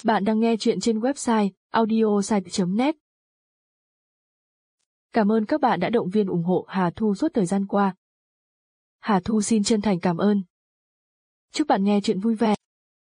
Bạn đang nghe chuyện trên website audiosite.net. Cảm ơn các bạn đã động viên ủng hộ Hà Thu suốt thời gian qua. Hà Thu xin chân thành cảm ơn. Chúc bạn nghe chuyện vui vẻ.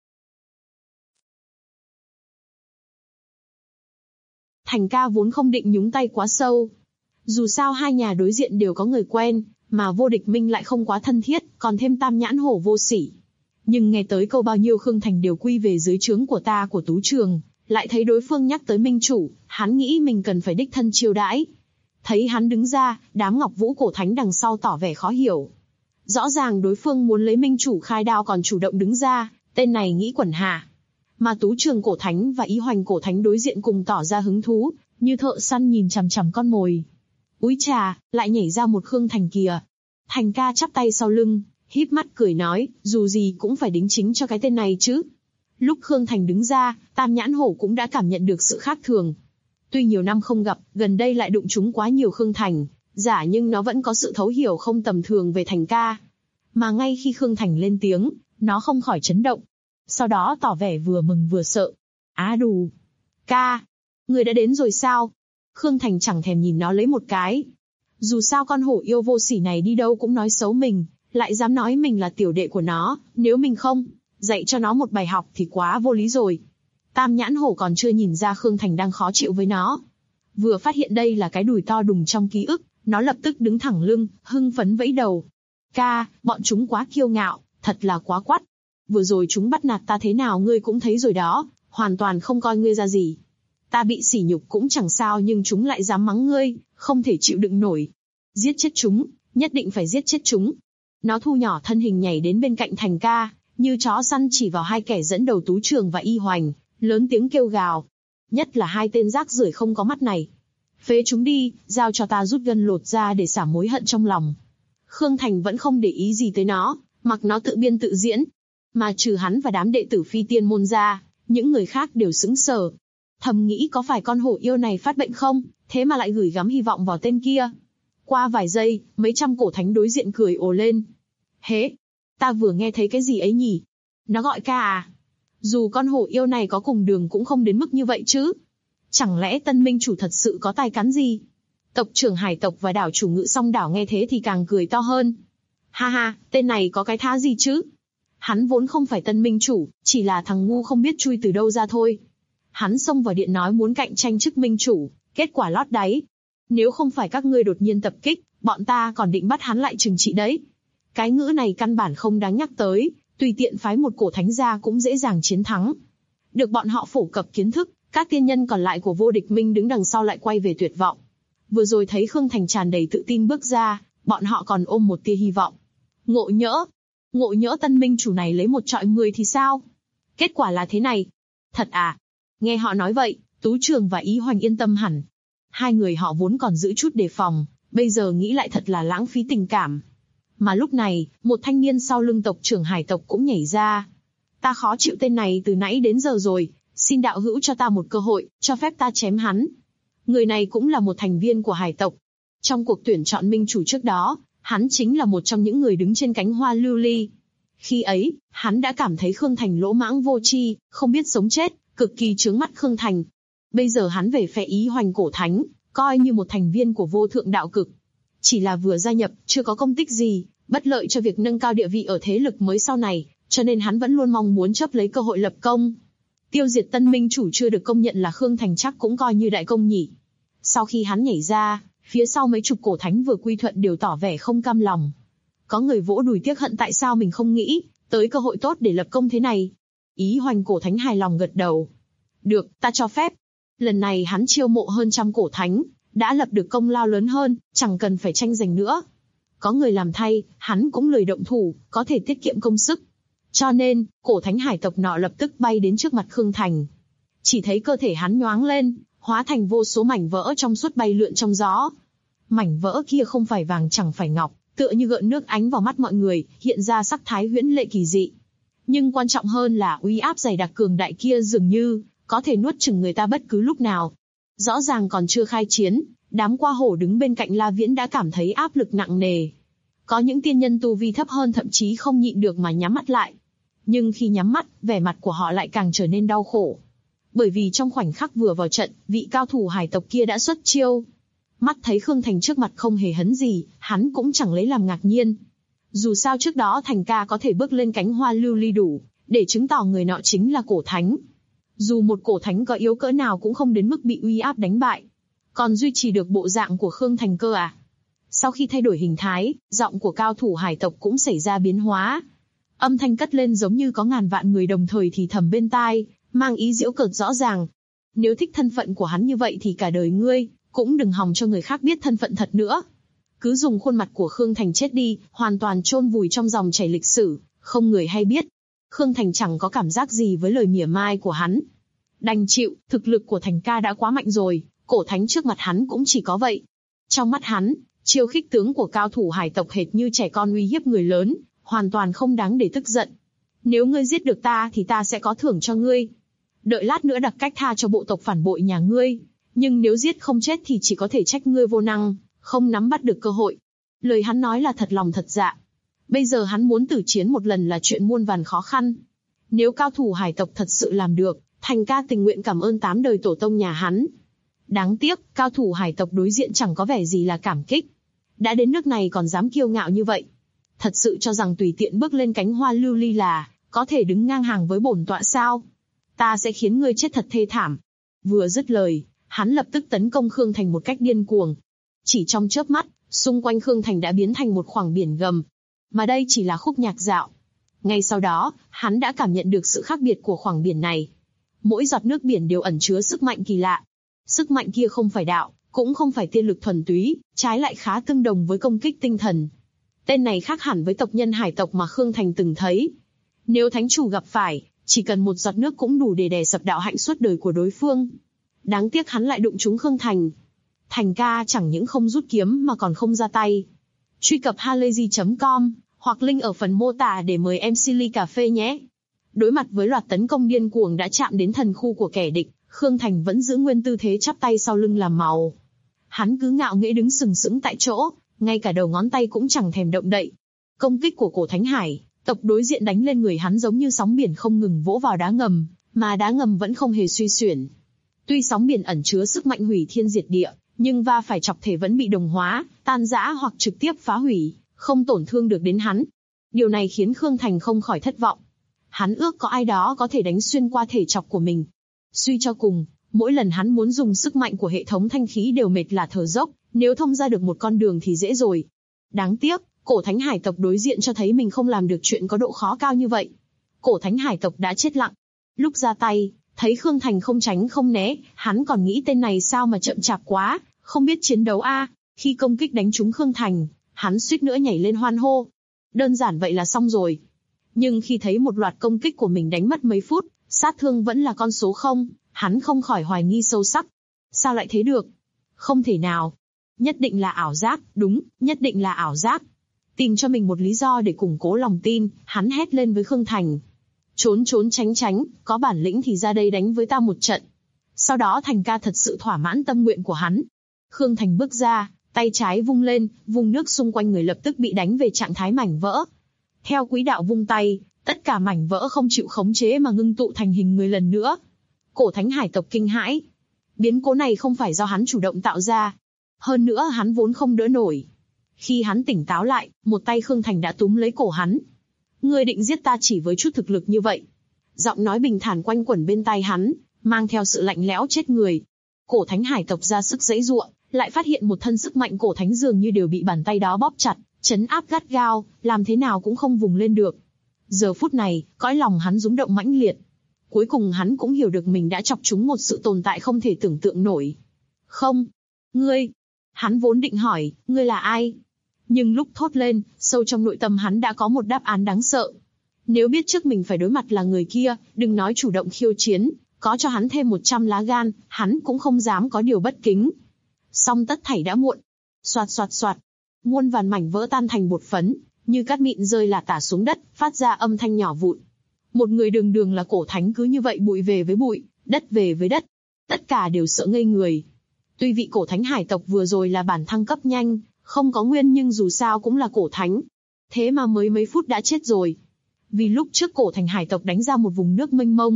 Thành ca vốn không định nhúng tay quá sâu. Dù sao hai nhà đối diện đều có người quen, mà Vô Địch Minh lại không quá thân thiết, còn thêm Tam Nhãn Hổ vô sỉ. Nhưng nghe tới câu bao nhiêu Khương Thành đều quy về dưới trướng của ta của Tú Trường, lại thấy đối phương nhắc tới Minh Chủ, hắn nghĩ mình cần phải đích thân chiêu đãi. Thấy hắn đứng ra, đám Ngọc Vũ Cổ Thánh đằng sau tỏ vẻ khó hiểu. Rõ ràng đối phương muốn lấy Minh Chủ khai đao còn chủ động đứng ra, tên này nghĩ quẩn hả. Mà Tú Trường Cổ Thánh và Ý Hoành Cổ Thánh đối diện cùng tỏ ra hứng thú, như thợ săn nhìn chằm chằm con mồi. Úi trà, lại nhảy ra một Khương Thành kìa. Thành ca chắp tay sau lưng, híp mắt cười nói, dù gì cũng phải đính chính cho cái tên này chứ. Lúc Khương Thành đứng ra, Tam Nhãn Hổ cũng đã cảm nhận được sự khác thường. Tuy nhiều năm không gặp, gần đây lại đụng chúng quá nhiều Khương Thành, giả nhưng nó vẫn có sự thấu hiểu không tầm thường về Thành ca. Mà ngay khi Khương Thành lên tiếng, nó không khỏi chấn động. Sau đó tỏ vẻ vừa mừng vừa sợ. Á đù! Ca! Người đã đến rồi sao? Khương Thành chẳng thèm nhìn nó lấy một cái. Dù sao con hổ yêu vô sỉ này đi đâu cũng nói xấu mình, lại dám nói mình là tiểu đệ của nó, nếu mình không dạy cho nó một bài học thì quá vô lý rồi. Tam Nhãn Hổ còn chưa nhìn ra Khương Thành đang khó chịu với nó. Vừa phát hiện đây là cái đùi to đùng trong ký ức, nó lập tức đứng thẳng lưng, hưng phấn vẫy đầu. Ca, bọn chúng quá kiêu ngạo, thật là quá quắt. Vừa rồi chúng bắt nạt ta thế nào ngươi cũng thấy rồi đó, hoàn toàn không coi ngươi ra gì. Ta bị sỉ nhục cũng chẳng sao nhưng chúng lại dám mắng ngươi, không thể chịu đựng nổi. Giết chết chúng, nhất định phải giết chết chúng. Nó thu nhỏ thân hình nhảy đến bên cạnh Thành ca, như chó săn chỉ vào hai kẻ dẫn đầu Tú Trường và Y Hoành, lớn tiếng kêu gào. Nhất là hai tên rác rưởi không có mắt này. Phế chúng đi, giao cho ta rút gân lột ra để xả mối hận trong lòng. Khương Thành vẫn không để ý gì tới nó, mặc nó tự biên tự diễn. Mà trừ hắn và đám đệ tử Phi Tiên môn ra, những người khác đều sững sờ. Thầm nghĩ có phải con hổ yêu này phát bệnh không, thế mà lại gửi gắm hy vọng vào tên kia. Qua vài giây, mấy trăm cổ thánh đối diện cười ồ lên. Hế, ta vừa nghe thấy cái gì ấy nhỉ? Nó gọi ca à? Dù con hổ yêu này có cùng đường cũng không đến mức như vậy chứ. Chẳng lẽ Tân Minh Chủ thật sự có tài cán gì? Tộc trưởng Hải tộc và đảo chủ Ngự Song đảo nghe thế thì càng cười to hơn. Ha ha, tên này có cái thá gì chứ? Hắn vốn không phải Tân Minh Chủ, chỉ là thằng ngu không biết chui từ đâu ra thôi. Hắn xông vào điện nói muốn cạnh tranh chức Minh Chủ, kết quả lót đáy. Nếu không phải các ngươi đột nhiên tập kích, bọn ta còn định bắt hắn lại trừng trị đấy. Cái ngữ này căn bản không đáng nhắc tới, tùy tiện phái một cổ thánh ra cũng dễ dàng chiến thắng. Được bọn họ phổ cập kiến thức, các tiên nhân còn lại của Vô Địch Minh đứng đằng sau lại quay về tuyệt vọng. Vừa rồi thấy Khương Thành tràn đầy tự tin bước ra, bọn họ còn ôm một tia hy vọng. Ngộ nhỡ Tân Minh Chủ này lấy một trọi 10 thì sao? Kết quả là thế này. Thật à? Nghe họ nói vậy, Tú Trường và Ý Hoành yên tâm hẳn. Hai người họ vốn còn giữ chút đề phòng, bây giờ nghĩ lại thật là lãng phí tình cảm. Mà lúc này, một thanh niên sau lưng tộc trưởng Hải tộc cũng nhảy ra. Ta khó chịu tên này từ nãy đến giờ rồi, xin đạo hữu cho ta một cơ hội, cho phép ta chém hắn. Người này cũng là một thành viên của Hải tộc. Trong cuộc tuyển chọn Minh Chủ trước đó, hắn chính là một trong những người đứng trên cánh hoa lưu ly. Khi ấy, hắn đã cảm thấy Khương Thành lỗ mãng vô tri, không biết sống chết, cực kỳ chướng mắt Khương Thành. Bây giờ hắn về phe Ý Hoành Cổ Thánh, coi như một thành viên của Vô Thượng Đạo Cực. Chỉ là vừa gia nhập, chưa có công tích gì, bất lợi cho việc nâng cao địa vị ở thế lực mới sau này, cho nên hắn vẫn luôn mong muốn chấp lấy cơ hội lập công. Tiêu diệt Tân Minh Chủ chưa được công nhận là Khương Thành chắc cũng coi như đại công nhỉ. Sau khi hắn nhảy ra, phía sau mấy chục cổ thánh vừa quy thuận đều tỏ vẻ không cam lòng. Có người vỗ đùi tiếc hận tại sao mình không nghĩ tới cơ hội tốt để lập công thế này. Ý Hoành Cổ Thánh hài lòng gật đầu. Được, ta cho phép. Lần này hắn chiêu mộ hơn trăm cổ thánh, đã lập được công lao lớn hơn, chẳng cần phải tranh giành nữa. Có người làm thay, hắn cũng lười động thủ, có thể tiết kiệm công sức. Cho nên, cổ thánh hải tộc nọ lập tức bay đến trước mặt Khương Thành. Chỉ thấy cơ thể hắn nhoáng lên, hóa thành vô số mảnh vỡ trong suốt bay lượn trong gió. Mảnh vỡ kia không phải vàng chẳng phải ngọc, tựa như gợn nước ánh vào mắt mọi người, hiện ra sắc thái huyễn lệ kỳ dị. Nhưng quan trọng hơn là uy áp dày đặc cường đại kia dường như có thể nuốt chửng người ta bất cứ lúc nào. Rõ ràng còn chưa khai chiến, đám qua hổ đứng bên cạnh La Viễn đã cảm thấy áp lực nặng nề. Có những tiên nhân tu vi thấp hơn thậm chí không nhịn được mà nhắm mắt lại. Nhưng khi nhắm mắt, vẻ mặt của họ lại càng trở nên đau khổ. Bởi vì trong khoảnh khắc vừa vào trận, vị cao thủ hải tộc kia đã xuất chiêu. Mắt thấy Khương Thành trước mặt không hề hấn gì, hắn cũng chẳng lấy làm ngạc nhiên. Dù sao trước đó Thành ca có thể bước lên cánh hoa lưu ly đủ, để chứng tỏ người nọ chính là cổ thánh. Dù một cổ thánh có yếu cỡ nào cũng không đến mức bị uy áp đánh bại. Còn duy trì được bộ dạng của Khương Thành cơ à? Sau khi thay đổi hình thái, giọng của cao thủ hải tộc cũng xảy ra biến hóa. Âm thanh cất lên giống như có ngàn vạn người đồng thời thì thầm bên tai, mang ý giễu cợt rõ ràng. Nếu thích thân phận của hắn như vậy thì cả đời ngươi, cũng đừng hòng cho người khác biết thân phận thật nữa. Cứ dùng khuôn mặt của Khương Thành chết đi, hoàn toàn chôn vùi trong dòng chảy lịch sử, không người hay biết. Khương Thành chẳng có cảm giác gì với lời mỉa mai của hắn. Đành chịu, thực lực của Thành ca đã quá mạnh rồi, cổ thánh trước mặt hắn cũng chỉ có vậy. Trong mắt hắn, chiêu khích tướng của cao thủ hải tộc hệt như trẻ con uy hiếp người lớn, hoàn toàn không đáng để tức giận. Nếu ngươi giết được ta thì ta sẽ có thưởng cho ngươi. Đợi lát nữa đặc cách tha cho bộ tộc phản bội nhà ngươi. Nhưng nếu giết không chết thì chỉ có thể trách ngươi vô năng, không nắm bắt được cơ hội. Lời hắn nói là thật lòng thật dạ. Bây giờ hắn muốn tử chiến một lần là chuyện muôn vàn khó khăn. Nếu cao thủ hải tộc thật sự làm được, Thành ca tình nguyện cảm ơn 8 đời tổ tông nhà hắn. Đáng tiếc, cao thủ hải tộc đối diện chẳng có vẻ gì là cảm kích. Đã đến nước này còn dám kiêu ngạo như vậy. Thật sự cho rằng tùy tiện bước lên cánh hoa lưu ly là có thể đứng ngang hàng với bổn tọa sao? Ta sẽ khiến ngươi chết thật thê thảm. Vừa dứt lời, hắn lập tức tấn công Khương Thành một cách điên cuồng. Chỉ trong chớp mắt, xung quanh Khương Thành đã biến thành một khoảng biển gầm. Mà đây chỉ là khúc nhạc dạo. Ngay sau đó, hắn đã cảm nhận được sự khác biệt của khoảng biển này. Mỗi giọt nước biển đều ẩn chứa sức mạnh kỳ lạ. Sức mạnh kia không phải đạo, cũng không phải tiên lực thuần túy, trái lại khá tương đồng với công kích tinh thần. Tên này khác hẳn với tộc nhân hải tộc mà Khương Thành từng thấy. Nếu thánh chủ gặp phải, chỉ cần một giọt nước cũng đủ để đè sập đạo hạnh suốt đời của đối phương. Đáng tiếc hắn lại đụng trúng Khương Thành. Thành ca chẳng những không rút kiếm mà còn không ra tay. Truy cập halayzi.com hoặc link ở phần mô tả để mời em Silly cà phê nhé. Đối mặt với loạt tấn công điên cuồng đã chạm đến thần khu của kẻ địch, Khương Thành vẫn giữ nguyên tư thế chắp tay sau lưng làm màu. Hắn cứ ngạo nghễ đứng sừng sững tại chỗ, ngay cả đầu ngón tay cũng chẳng thèm động đậy. Công kích của cổ thánh hải tộc đối diện đánh lên người hắn giống như sóng biển không ngừng vỗ vào đá ngầm, mà đá ngầm vẫn không hề suy xuyển. Tuy sóng biển ẩn chứa sức mạnh hủy thiên diệt địa, nhưng va phải chọc thể vẫn bị đồng hóa, tan rã hoặc trực tiếp phá hủy, không tổn thương được đến hắn. Điều này khiến Khương Thành không khỏi thất vọng. Hắn ước có ai đó có thể đánh xuyên qua thể chọc của mình. Suy cho cùng, mỗi lần hắn muốn dùng sức mạnh của hệ thống thanh khí đều mệt là thở dốc, nếu thông ra được một con đường thì dễ rồi. Đáng tiếc, cổ thánh hải tộc đối diện cho thấy mình không làm được chuyện có độ khó cao như vậy. Cổ thánh hải tộc đã chết lặng. Lúc ra tay, thấy Khương Thành không tránh không né, hắn còn nghĩ tên này sao mà chậm chạp quá, không biết chiến đấu a. Khi công kích đánh trúng Khương Thành, hắn suýt nữa nhảy lên hoan hô. Đơn giản vậy là xong rồi. Nhưng khi thấy một loạt công kích của mình đánh mất mấy phút, sát thương vẫn là con số 0, hắn không khỏi hoài nghi sâu sắc. Sao lại thế được? Không thể nào. Nhất định là ảo giác, đúng, nhất định là ảo giác. Tìm cho mình một lý do để củng cố lòng tin, hắn hét lên với Khương Thành. Trốn trốn tránh tránh, có bản lĩnh thì ra đây đánh với ta một trận. Sau đó Thành ca thật sự thỏa mãn tâm nguyện của hắn. Khương Thành bước ra, tay trái vung lên, vùng nước xung quanh người lập tức bị đánh về trạng thái mảnh vỡ. Theo quỹ đạo vung tay, tất cả mảnh vỡ không chịu khống chế mà ngưng tụ thành hình người lần nữa. Cổ thánh hải tộc kinh hãi. Biến cố này không phải do hắn chủ động tạo ra. Hơn nữa hắn vốn không đỡ nổi. Khi hắn tỉnh táo lại, một tay Khương Thành đã túm lấy cổ hắn. Ngươi định giết ta chỉ với chút thực lực như vậy? Giọng nói bình thản quanh quẩn bên tai hắn, mang theo sự lạnh lẽo chết người. Cổ thánh hải tộc ra sức giãy giụa, lại phát hiện một thân sức mạnh cổ thánh dường như đều bị bàn tay đó bóp chặt, trấn áp gắt gao, làm thế nào cũng không vùng lên được. Giờ phút này, cõi lòng hắn rung động mãnh liệt. Cuối cùng hắn cũng hiểu được mình đã chọc trúng một sự tồn tại không thể tưởng tượng nổi. Không, ngươi. Hắn vốn định hỏi, ngươi là ai? Nhưng lúc thốt lên, sâu trong nội tâm hắn đã có một đáp án đáng sợ. Nếu biết trước mình phải đối mặt là người kia, đừng nói chủ động khiêu chiến, có cho hắn thêm 100 lá gan, hắn cũng không dám có điều bất kính. Song tất thảy đã muộn. Soạt soạt soạt. Muôn vàn mảnh vỡ tan thành bột phấn, như cát mịn rơi lả tả xuống đất, phát ra âm thanh nhỏ vụn. Một người đường đường là cổ thánh cứ như vậy bụi về với bụi, đất về với đất. Tất cả đều sợ ngây người. Tuy vị cổ thánh hải tộc vừa rồi là bản thăng cấp nhanh, không có nguyên nhưng dù sao cũng là cổ thánh. Thế mà mới mấy phút đã chết rồi. Vì lúc trước cổ thánh hải tộc đánh ra một vùng nước mênh mông,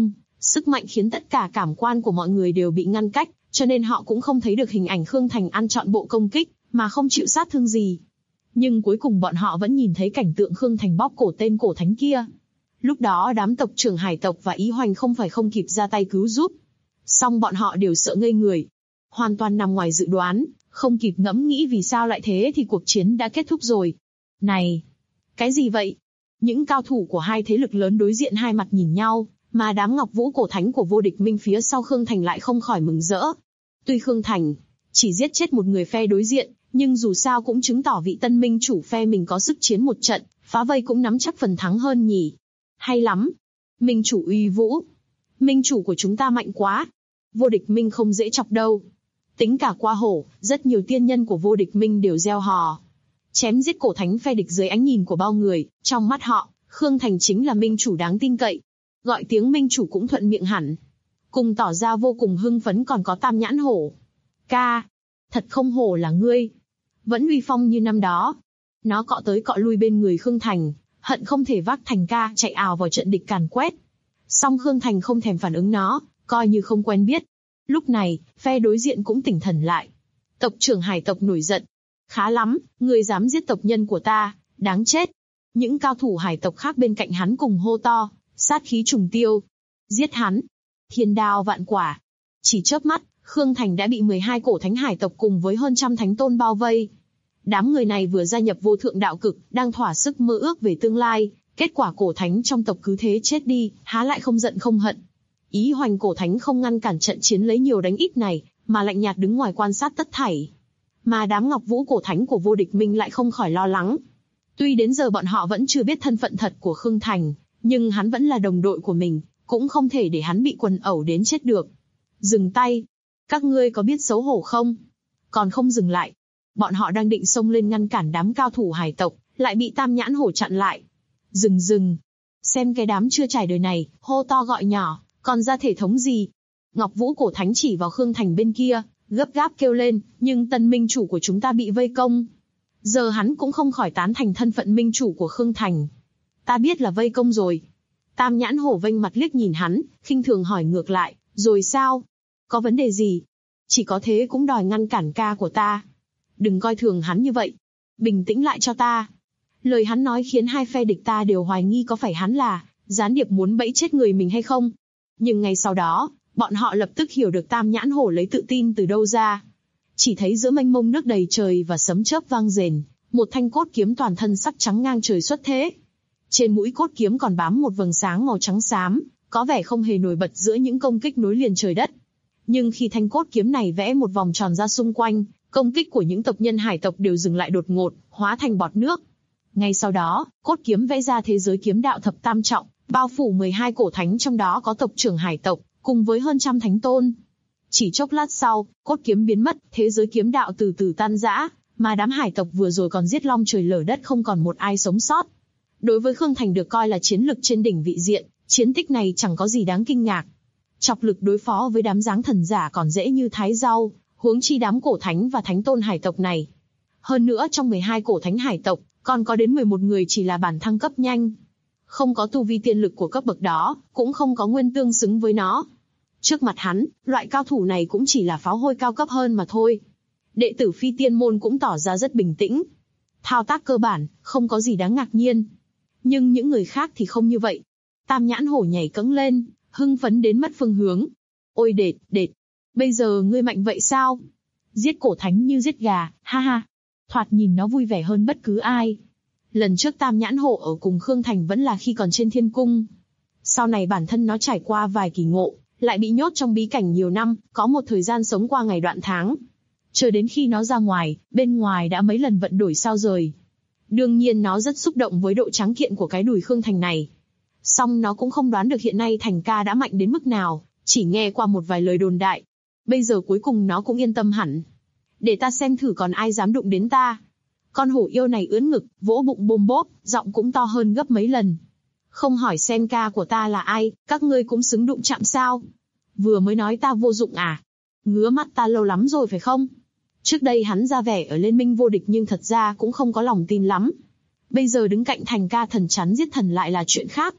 Sức mạnh khiến tất cả cảm quan của mọi người đều bị ngăn cách, cho nên họ cũng không thấy được hình ảnh Khương Thành ăn trọn bộ công kích, mà không chịu sát thương gì. Nhưng cuối cùng bọn họ vẫn nhìn thấy cảnh tượng Khương Thành bóp cổ tên cổ thánh kia. Lúc đó đám tộc trưởng hải tộc và Ý Hoành không phải không kịp ra tay cứu giúp. Song bọn họ đều sợ ngây người. Hoàn toàn nằm ngoài dự đoán, không kịp ngẫm nghĩ vì sao lại thế thì cuộc chiến đã kết thúc rồi. Này! Cái gì vậy? Những cao thủ của hai thế lực lớn đối diện hai mặt nhìn nhau, mà đám Ngọc Vũ cổ thánh của Vô Địch Minh phía sau Khương Thành lại không khỏi mừng rỡ. Tuy Khương Thành chỉ giết chết một người phe đối diện, nhưng dù sao cũng chứng tỏ vị tân minh chủ phe mình có sức chiến một trận, phá vây cũng nắm chắc phần thắng hơn nhỉ. Hay lắm! Minh chủ uy vũ! Minh chủ của chúng ta mạnh quá! Vô Địch Minh không dễ chọc đâu. Tính cả qua hổ, rất nhiều tiên nhân của Vô Địch Minh đều reo hò. Chém giết cổ thánh phe địch dưới ánh nhìn của bao người, trong mắt họ, Khương Thành chính là minh chủ đáng tin cậy. Gọi tiếng minh chủ cũng thuận miệng hẳn. Cùng tỏ ra vô cùng hưng phấn còn có Tam Nhãn Hổ. Ca! Thật không hổ là ngươi. Vẫn uy phong như năm đó. Nó cọ tới cọ lui bên người Khương Thành, hận không thể vác Thành ca chạy ào vào trận địch càn quét. Song Khương Thành không thèm phản ứng nó, coi như không quen biết. Lúc này, phe đối diện cũng tỉnh thần lại. Tộc trưởng hải tộc nổi giận. Khá lắm, ngươi dám giết tộc nhân của ta, đáng chết. Những cao thủ hải tộc khác bên cạnh hắn cùng hô to, sát khí trùng tiêu. Giết hắn. Thiên đao vạn quả. Chỉ chớp mắt, Khương Thành đã bị 12 cổ thánh hải tộc cùng với hơn trăm thánh tôn bao vây. Đám người này vừa gia nhập vô thượng đạo cực, đang thỏa sức mơ ước về tương lai, kết quả cổ thánh trong tộc cứ thế chết đi, há lại không giận không hận. Ý Hoành cổ thánh không ngăn cản trận chiến lấy nhiều đánh ít này, mà lạnh nhạt đứng ngoài quan sát tất thảy. Mà đám Ngọc Vũ cổ thánh của Vô Địch Minh lại không khỏi lo lắng. Tuy đến giờ bọn họ vẫn chưa biết thân phận thật của Khương Thành, nhưng hắn vẫn là đồng đội của mình, cũng không thể để hắn bị quần ẩu đến chết được. Dừng tay! Các ngươi có biết xấu hổ không? Còn không dừng lại. Bọn họ đang định xông lên ngăn cản đám cao thủ hải tộc, lại bị Tam Nhãn Hổ chặn lại. Dừng! Xem cái đám chưa trải đời này, hô to gọi nhỏ, còn ra thể thống gì? Ngọc Vũ cổ thánh chỉ vào Khương Thành bên kia, gấp gáp kêu lên, nhưng tân minh chủ của chúng ta bị vây công. Giờ hắn cũng không khỏi tán thành thân phận minh chủ của Khương Thành. Ta biết là vây công rồi. Tam Nhãn Hổ vênh mặt liếc nhìn hắn, khinh thường hỏi ngược lại, rồi sao? Có vấn đề gì? Chỉ có thế cũng đòi ngăn cản ca của ta. Đừng coi thường hắn như vậy. Bình tĩnh lại cho ta. Lời hắn nói khiến hai phe địch ta đều hoài nghi có phải hắn là gián điệp muốn bẫy chết người mình hay không. Nhưng ngay sau đó, bọn họ lập tức hiểu được Tam Nhãn Hổ lấy tự tin từ đâu ra. Chỉ thấy giữa mênh mông nước đầy trời và sấm chớp vang rền, một thanh cốt kiếm toàn thân sắc trắng ngang trời xuất thế. Trên mũi cốt kiếm còn bám một vầng sáng màu trắng xám, có vẻ không hề nổi bật giữa những công kích nối liền trời đất. Nhưng khi thanh cốt kiếm này vẽ một vòng tròn ra xung quanh, công kích của những tộc nhân hải tộc đều dừng lại đột ngột, hóa thành bọt nước. Ngay sau đó, cốt kiếm vẽ ra thế giới kiếm đạo thập tam trọng, bao phủ 12 cổ thánh trong đó có tộc trưởng hải tộc, cùng với hơn trăm thánh tôn. Chỉ chốc lát sau, cốt kiếm biến mất, thế giới kiếm đạo từ từ tan rã, mà đám hải tộc vừa rồi còn giết long trời lở đất không còn một ai sống sót. Đối với Khương Thành được coi là chiến lực trên đỉnh vị diện, chiến tích này chẳng có gì đáng kinh ngạc. Chọc lực đối phó với đám giáng thần giả còn dễ như thái rau, huống chi đám cổ thánh và thánh tôn hải tộc này. Hơn nữa trong 12 cổ thánh hải tộc, còn có đến 11 người chỉ là bản thăng cấp nhanh. Không có tu vi tiên lực của cấp bậc đó, cũng không có nguyên tương xứng với nó. Trước mặt hắn, loại cao thủ này cũng chỉ là pháo hôi cao cấp hơn mà thôi. Đệ tử phi tiên môn cũng tỏ ra rất bình tĩnh. Thao tác cơ bản, không có gì đáng ngạc nhiên. Nhưng những người khác thì không như vậy. Tam Nhãn Hổ nhảy cẫng lên, hưng phấn đến mất phương hướng. Ôi đệt, bây giờ ngươi mạnh vậy sao? Giết cổ thánh như giết gà, ha ha. Thoạt nhìn nó vui vẻ hơn bất cứ ai. Lần trước Tam Nhãn Hổ ở cùng Khương Thành vẫn là khi còn trên thiên cung. Sau này bản thân nó trải qua vài kỳ ngộ, lại bị nhốt trong bí cảnh nhiều năm, có một thời gian sống qua ngày đoạn tháng. Chờ đến khi nó ra ngoài, bên ngoài đã mấy lần vận đổi sao rời. Đương nhiên nó rất xúc động với độ trắng kiện của cái đùi Khương Thành này. Song nó cũng không đoán được hiện nay Thành ca đã mạnh đến mức nào, chỉ nghe qua một vài lời đồn đại. Bây giờ cuối cùng nó cũng yên tâm hẳn. Để ta xem thử còn ai dám đụng đến ta. Con hổ yêu này ưỡn ngực, vỗ bụng bôm bốp, giọng cũng to hơn gấp mấy lần. Không hỏi xem ca của ta là ai, các ngươi cũng xứng đụng chạm sao? Vừa mới nói ta vô dụng à? Ngứa mắt ta lâu lắm rồi phải không? Trước đây hắn ra vẻ ở liên minh vô địch nhưng thật ra cũng không có lòng tin lắm. Bây giờ đứng cạnh Thành ca thần chắn giết thần lại là chuyện khác.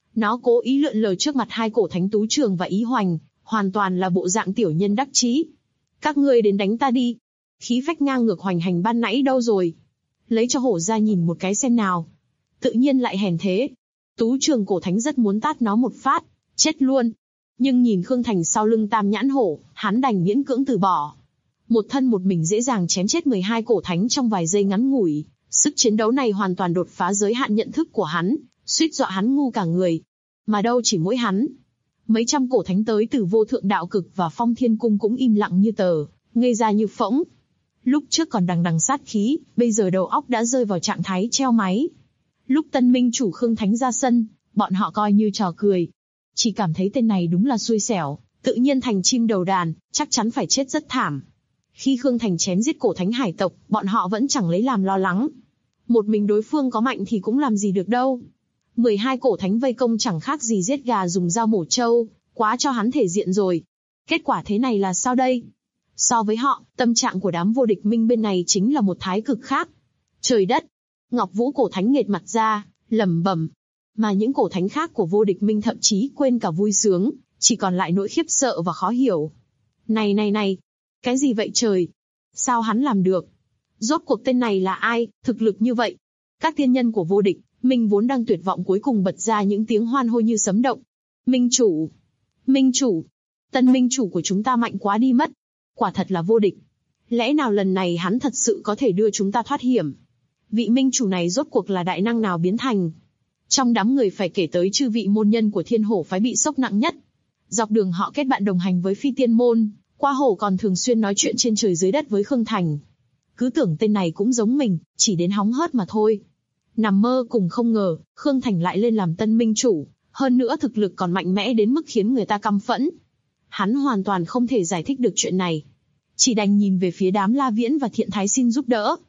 Nó cố ý lượn lờ trước mặt hai cổ thánh Tú Trường và Ý Hoành, hoàn toàn là bộ dạng tiểu nhân đắc chí. Các ngươi đến đánh ta đi. Khí phách ngang ngược hoành hành ban nãy đâu rồi? Lấy cho hổ ra nhìn một cái xem nào. Tự nhiên lại hèn thế. Tú Trường cổ thánh rất muốn tát nó một phát, chết luôn. Nhưng nhìn Khương Thành sau lưng tam nhãn hổ, hắn đành miễn cưỡng từ bỏ. Một thân một mình dễ dàng chém chết 12 cổ thánh trong vài giây ngắn ngủi. Sức chiến đấu này hoàn toàn đột phá giới hạn nhận thức của hắn, suýt dọa hắn ngu cả người. Mà đâu chỉ mỗi hắn. Mấy trăm cổ thánh tới từ Vô Thượng Đạo Cực và Phong Thiên Cung cũng im lặng như tờ, ngây ra như phỗng. Lúc trước còn đằng đằng sát khí, bây giờ đầu óc đã rơi vào trạng thái treo máy. Lúc tân minh chủ Khương Thánh ra sân, bọn họ coi như trò cười. Chỉ cảm thấy tên này đúng là xui xẻo, tự nhiên thành chim đầu đàn, chắc chắn phải chết rất thảm. Khi Khương Thành chém giết cổ thánh hải tộc, bọn họ vẫn chẳng lấy làm lo lắng. Một mình đối phương có mạnh thì cũng làm gì được đâu. 12 cổ thánh vây công chẳng khác gì giết gà dùng dao mổ trâu, quá cho hắn thể diện rồi. Kết quả thế này là sao đây? So với họ, tâm trạng của đám vô địch minh bên này chính là một thái cực khác. Trời đất! Ngọc Vũ cổ thánh nghệt mặt ra, lẩm bẩm. Mà những cổ thánh khác của vô địch minh thậm chí quên cả vui sướng, chỉ còn lại nỗi khiếp sợ và khó hiểu. Này! Cái gì vậy trời? Sao hắn làm được? Rốt cuộc tên này là ai, thực lực như vậy? Các tiên nhân của vô địch minh vốn đang tuyệt vọng cuối cùng bật ra những tiếng hoan hô như sấm động. Minh chủ, tân minh chủ của chúng ta mạnh quá đi mất. Quả thật là vô địch. Lẽ nào lần này hắn thật sự có thể đưa chúng ta thoát hiểm? Vị minh chủ này rốt cuộc là đại năng nào biến thành? Trong đám người phải kể tới chư vị môn nhân của Thiên Hổ phái bị sốc nặng nhất. Dọc đường họ kết bạn đồng hành với Phi Tiên môn, qua hổ còn thường xuyên nói chuyện trên trời dưới đất với Khương Thành. Cứ tưởng tên này cũng giống mình, chỉ đến hóng hớt mà thôi. Nằm mơ cùng không ngờ, Khương Thành lại lên làm tân minh chủ, hơn nữa thực lực còn mạnh mẽ đến mức khiến người ta căm phẫn. Hắn hoàn toàn không thể giải thích được chuyện này. Chỉ đành nhìn về phía đám La Viễn và Thiện Thái xin giúp đỡ.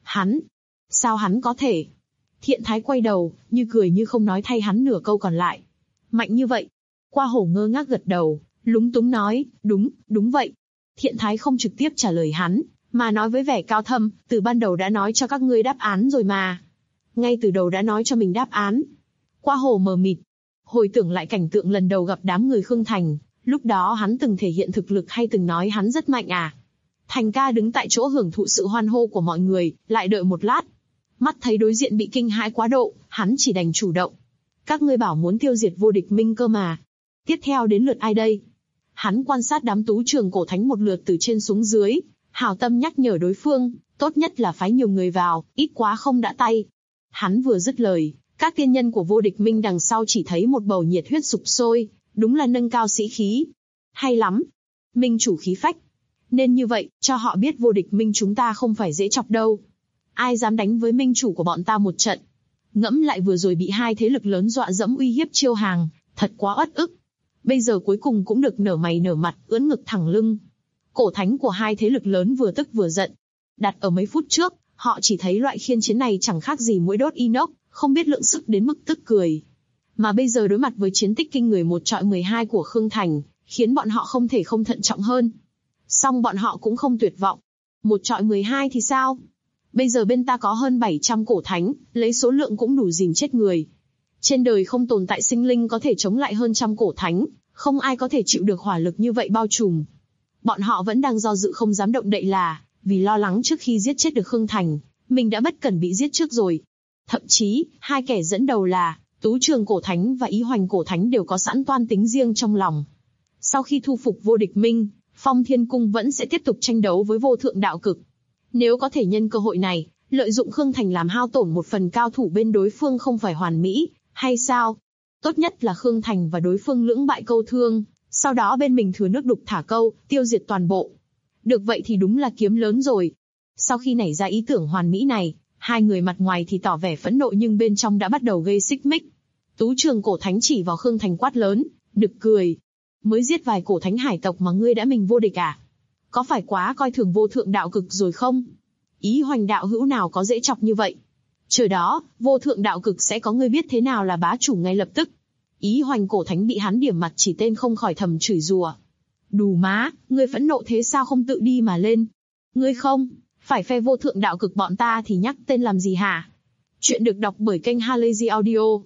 Sao hắn có thể? Thiện Thái quay đầu, như cười như không nói thay hắn nửa câu còn lại. Mạnh như vậy? Qua hổ ngơ ngác gật đầu, lúng túng nói, đúng vậy. Thiện Thái không trực tiếp trả lời hắn, mà nói với vẻ cao thâm, từ ban đầu đã nói cho các ngươi đáp án rồi mà. Ngay từ đầu đã nói cho mình đáp án. Qua hổ mờ mịt, hồi tưởng lại cảnh tượng lần đầu gặp đám người Khương Thành, lúc đó hắn từng thể hiện thực lực hay từng nói hắn rất mạnh à? Thành ca đứng tại chỗ hưởng thụ sự hoan hô của mọi người, lại đợi một lát. Mắt thấy đối diện bị kinh hãi quá độ, hắn chỉ đành chủ động. Các ngươi bảo muốn tiêu diệt vô địch minh cơ mà. Tiếp theo đến lượt ai đây? Hắn quan sát đám Tú Trường cổ thánh một lượt từ trên xuống dưới, hảo tâm nhắc nhở đối phương, tốt nhất là phái nhiều người vào, ít quá không đã tay. Hắn vừa dứt lời, các tiên nhân của vô địch minh đằng sau chỉ thấy một bầu nhiệt huyết sục sôi, đúng là nâng cao sĩ khí. Hay lắm! Minh chủ khí phách. Nên như vậy, cho họ biết vô địch minh chúng ta không phải dễ chọc đâu. Ai dám đánh với minh chủ của bọn ta một trận? Ngẫm lại vừa rồi bị hai thế lực lớn dọa dẫm uy hiếp chiêu hàng, thật quá uất ức. Bây giờ cuối cùng cũng được nở mày nở mặt, ưỡn ngực thẳng lưng. Cổ thánh của hai thế lực lớn vừa tức vừa giận. Đặt ở mấy phút trước, họ chỉ thấy loại khiên chiến này chẳng khác gì muỗi đốt inox, không biết lượng sức đến mức tức cười. Mà bây giờ đối mặt với chiến tích kinh người 1-12 của Khương Thành, khiến bọn họ không thể không thận trọng hơn. Song bọn họ cũng không tuyệt vọng. 1-12 thì sao? Bây giờ bên ta có hơn 700 cổ thánh, lấy số lượng cũng đủ dìm chết người. Trên đời không tồn tại sinh linh có thể chống lại hơn trăm cổ thánh, không ai có thể chịu được hỏa lực như vậy bao trùm. Bọn họ vẫn đang do dự không dám động đậy là, vì lo lắng trước khi giết chết được Khương Thành, mình đã bất cẩn bị giết trước rồi. Thậm chí, hai kẻ dẫn đầu là Tú Trường cổ thánh và Ý Hoành cổ thánh đều có sẵn toan tính riêng trong lòng. Sau khi thu phục vô địch minh, Phong Thiên Cung vẫn sẽ tiếp tục tranh đấu với Vô Thượng Đạo Cực. Nếu có thể nhân cơ hội này, lợi dụng Khương Thành làm hao tổn một phần cao thủ bên đối phương không phải hoàn mỹ, hay sao? Tốt nhất là Khương Thành và đối phương lưỡng bại câu thương, sau đó bên mình thừa nước đục thả câu, tiêu diệt toàn bộ. Được vậy thì đúng là kiếm lớn rồi. Sau khi nảy ra ý tưởng hoàn mỹ này, hai người mặt ngoài thì tỏ vẻ phẫn nộ nhưng bên trong đã bắt đầu gây xích mích. Tú Trường cổ thánh chỉ vào Khương Thành quát lớn, nực cười. Mới giết vài cổ thánh hải tộc mà ngươi đã mình vô địch à? Có phải quá coi thường Vô Thượng Đạo Cực rồi không? Ý Hoành đạo hữu nào có dễ chọc như vậy? Trời đó, Vô Thượng Đạo Cực sẽ có ngươi biết thế nào là bá chủ ngay lập tức. Ý Hoành cổ thánh bị hắn điểm mặt chỉ tên không khỏi thầm chửi rủa. Đù má, ngươi phẫn nộ thế sao không tự đi mà lên? Ngươi không, phải phe Vô Thượng Đạo Cực bọn ta thì nhắc tên làm gì hả? Chuyện được đọc bởi kênh Halazy Audio.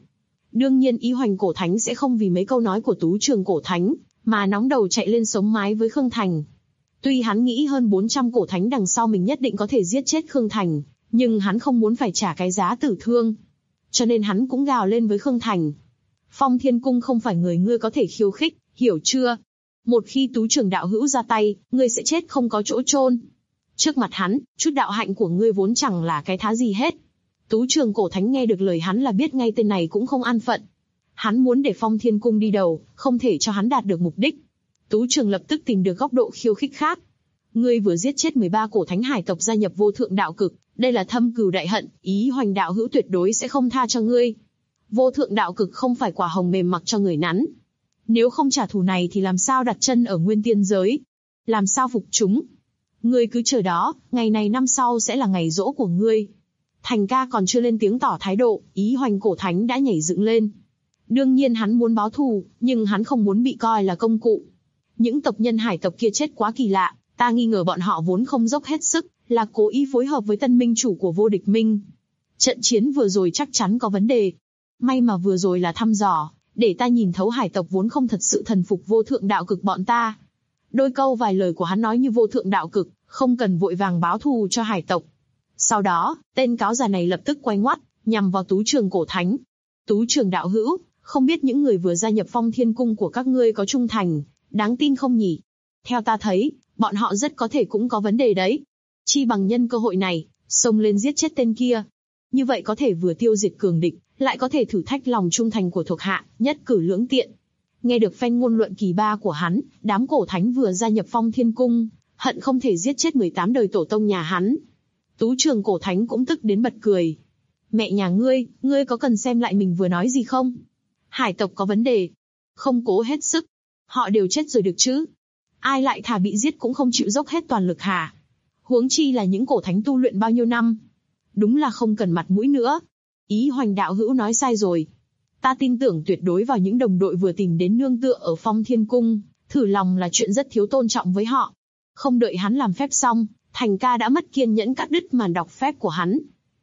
Đương nhiên Ý Hoành Cổ Thánh sẽ không vì mấy câu nói của Tú Trường Cổ Thánh, mà nóng đầu chạy lên sống mái với Khương Thành. Tuy hắn nghĩ hơn 400 cổ thánh đằng sau mình nhất định có thể giết chết Khương Thành, nhưng hắn không muốn phải trả cái giá tử thương. Cho nên hắn cũng gào lên với Khương Thành. Phong Thiên Cung không phải người ngươi có thể khiêu khích, hiểu chưa? Một khi Tú Trường đạo hữu ra tay, ngươi sẽ chết không có chỗ chôn. Trước mặt hắn, chút đạo hạnh của ngươi vốn chẳng là cái thá gì hết. Tú Trường Cổ Thánh nghe được lời hắn là biết ngay tên này cũng không an phận. Hắn muốn để Phong Thiên Cung đi đầu, không thể cho hắn đạt được mục đích. Tú Trường lập tức tìm được góc độ khiêu khích khác. Ngươi vừa giết chết 13 cổ thánh hải tộc gia nhập vô thượng đạo cực, đây là thâm cừu đại hận, Ý Hoành đạo hữu tuyệt đối sẽ không tha cho ngươi. Vô thượng đạo cực không phải quả hồng mềm mặc cho người nắn. Nếu không trả thù này thì làm sao đặt chân ở nguyên tiên giới? Làm sao phục chúng? Ngươi cứ chờ đó, ngày này năm sau sẽ là ngày giỗ của ngươi. Thành ca còn chưa lên tiếng tỏ thái độ, Ý Hoành Cổ Thánh đã nhảy dựng lên. Đương nhiên hắn muốn báo thù, nhưng hắn không muốn bị coi là công cụ. Những tộc nhân hải tộc kia chết quá kỳ lạ, ta nghi ngờ bọn họ vốn không dốc hết sức, là cố ý phối hợp với tân minh chủ của vô địch minh. Trận chiến vừa rồi chắc chắn có vấn đề. May mà vừa rồi là thăm dò, để ta nhìn thấu hải tộc vốn không thật sự thần phục vô thượng đạo cực bọn ta. Đôi câu vài lời của hắn nói như vô thượng đạo cực, không cần vội vàng báo thù cho hải tộc. Sau đó, tên cáo già này lập tức quay ngoắt, nhằm vào Tú Trường Cổ Thánh. Tú Trường đạo hữu, không biết những người vừa gia nhập Phong Thiên Cung của các ngươi có trung thành, đáng tin không nhỉ? Theo ta thấy, bọn họ rất có thể cũng có vấn đề đấy. Chi bằng nhân cơ hội này, xông lên giết chết tên kia. Như vậy có thể vừa tiêu diệt cường địch, lại có thể thử thách lòng trung thành của thuộc hạ, nhất cử lưỡng tiện. Nghe được phen ngôn luận kỳ ba của hắn, đám cổ thánh vừa gia nhập Phong Thiên Cung, hận không thể giết chết 18 đời tổ tông nhà hắn. Tú Trường Cổ Thánh cũng tức đến bật cười. Mẹ nhà ngươi có cần xem lại mình vừa nói gì không? Hải tộc có vấn đề. Không cố hết sức. Họ đều chết rồi được chứ. Ai lại thà bị giết cũng không chịu dốc hết toàn lực hả? Huống chi là những cổ thánh tu luyện bao nhiêu năm. Đúng là không cần mặt mũi nữa. Ý Hoành đạo hữu nói sai rồi. Ta tin tưởng tuyệt đối vào những đồng đội vừa tìm đến nương tựa ở Phong Thiên Cung, thử lòng là chuyện rất thiếu tôn trọng với họ. Không đợi hắn làm phép xong, Thành ca đã mất kiên nhẫn cắt đứt màn đọc phép của hắn.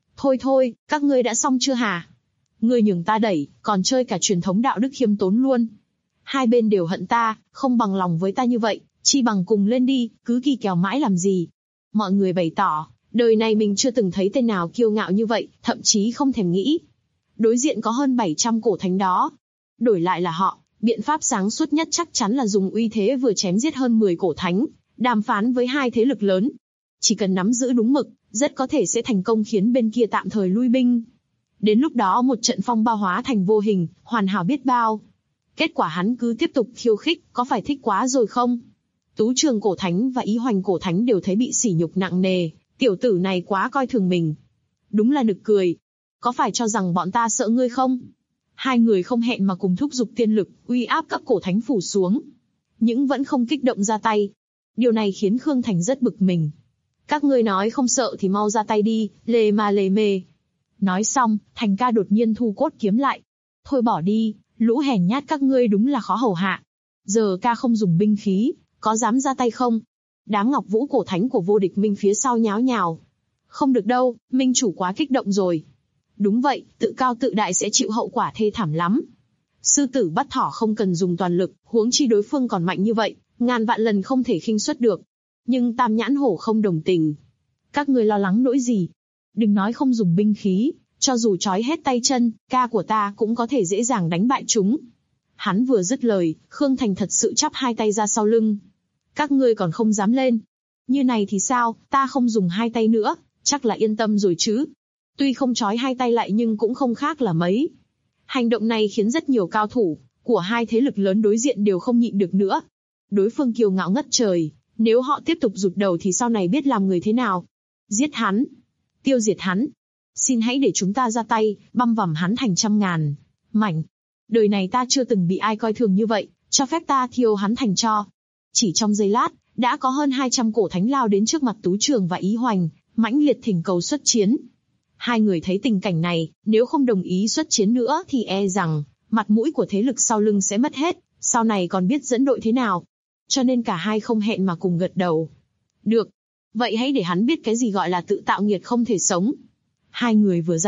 Thôi, các ngươi đã xong chưa hả? Ngươi nhường ta đẩy, còn chơi cả truyền thống đạo đức khiêm tốn luôn. Hai bên đều hận ta, không bằng lòng với ta như vậy, chi bằng cùng lên đi, cứ kỳ kèo mãi làm gì. Mọi người bày tỏ, đời này mình chưa từng thấy tên nào kiêu ngạo như vậy, thậm chí không thèm nghĩ. Đối diện có hơn 700 cổ thánh đó. Đổi lại là họ, biện pháp sáng suốt nhất chắc chắn là dùng uy thế vừa chém giết hơn 10 cổ thánh, đàm phán với hai thế lực lớn. Chỉ cần nắm giữ đúng mực, rất có thể sẽ thành công khiến bên kia tạm thời lui binh. Đến lúc đó một trận phong ba hóa thành vô hình, hoàn hảo biết bao. Kết quả hắn cứ tiếp tục khiêu khích, có phải thích quá rồi không? Tú Trường Cổ Thánh và Ý Hoành Cổ Thánh đều thấy bị sỉ nhục nặng nề, tiểu tử này quá coi thường mình. Đúng là nực cười. Có phải cho rằng bọn ta sợ ngươi không? Hai người không hẹn mà cùng thúc giục tiên lực, uy áp các cổ thánh phủ xuống. Nhưng vẫn không kích động ra tay. Điều này khiến Khương Thành rất bực mình. Các ngươi nói không sợ thì mau ra tay đi, lề mà lề mề. Nói xong, Thành ca đột nhiên thu cốt kiếm lại. Thôi bỏ đi, lũ hèn nhát các ngươi đúng là khó hầu hạ. Giờ ca không dùng binh khí, có dám ra tay không? Đám Ngọc Vũ cổ thánh của vô địch minh phía sau nháo nhào. Không được đâu, minh chủ quá kích động rồi. Đúng vậy, tự cao tự đại sẽ chịu hậu quả thê thảm lắm. Sư tử bắt thỏ không cần dùng toàn lực, huống chi đối phương còn mạnh như vậy, ngàn vạn lần không thể khinh suất được. Nhưng Tam Nhãn Hổ không đồng tình. Các ngươi lo lắng nỗi gì? Đừng nói không dùng binh khí, cho dù trói hết tay chân, ca của ta cũng có thể dễ dàng đánh bại chúng. Hắn vừa dứt lời, Khương Thành thật sự chắp hai tay ra sau lưng. Các ngươi còn không dám lên. Như này thì sao, ta không dùng hai tay nữa, chắc là yên tâm rồi chứ. Tuy không trói hai tay lại nhưng cũng không khác là mấy. Hành động này khiến rất nhiều cao thủ của hai thế lực lớn đối diện đều không nhịn được nữa. Đối phương kiêu ngạo ngất trời, nếu họ tiếp tục rụt đầu thì sau này biết làm người thế nào. Giết hắn, tiêu diệt hắn. Xin hãy để chúng ta ra tay, băm vằm hắn thành trăm ngàn mảnh. Đời này ta chưa từng bị ai coi thường như vậy, cho phép ta thiêu hắn thành tro. Chỉ trong giây lát, đã có hơn 200 cổ thánh lao đến trước mặt Tú Trường và Ý Hoành, mãnh liệt thỉnh cầu xuất chiến. Hai người thấy tình cảnh này, nếu không đồng ý xuất chiến nữa thì e rằng mặt mũi của thế lực sau lưng sẽ mất hết, sau này còn biết dẫn đội thế nào. Cho nên cả hai không hẹn mà cùng gật đầu. Được, vậy hãy để hắn biết cái gì gọi là tự tạo nghiệt không thể sống. Hai người vừa ra lệnh,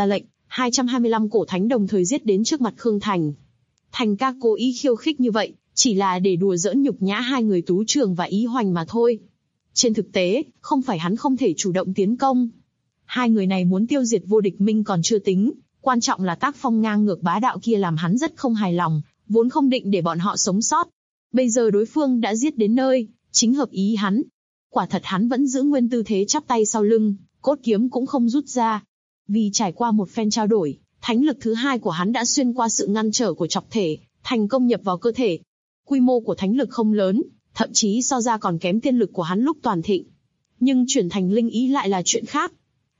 225 cổ thánh đồng thời giết đến trước mặt Khương Thành. Thành ca cố ý khiêu khích như vậy, chỉ là để đùa giỡn nhục nhã hai người Tú Trường và Ý Hoành mà thôi. Trên thực tế, không phải hắn không thể chủ động tiến công. Hai người này muốn tiêu diệt Vô Địch Minh còn chưa tính, quan trọng là tác phong ngang ngược bá đạo kia làm hắn rất không hài lòng, vốn không định để bọn họ sống sót. Bây giờ đối phương đã giết đến nơi, chính hợp ý hắn. Quả thật hắn vẫn giữ nguyên tư thế chắp tay sau lưng, cốt kiếm cũng không rút ra. Vì trải qua một phen trao đổi, thánh lực thứ hai của hắn đã xuyên qua sự ngăn trở của chọc thể, thành công nhập vào cơ thể. Quy mô của thánh lực không lớn, thậm chí so ra còn kém tiên lực của hắn lúc toàn thịnh. Nhưng chuyển thành linh ý lại là chuyện khác.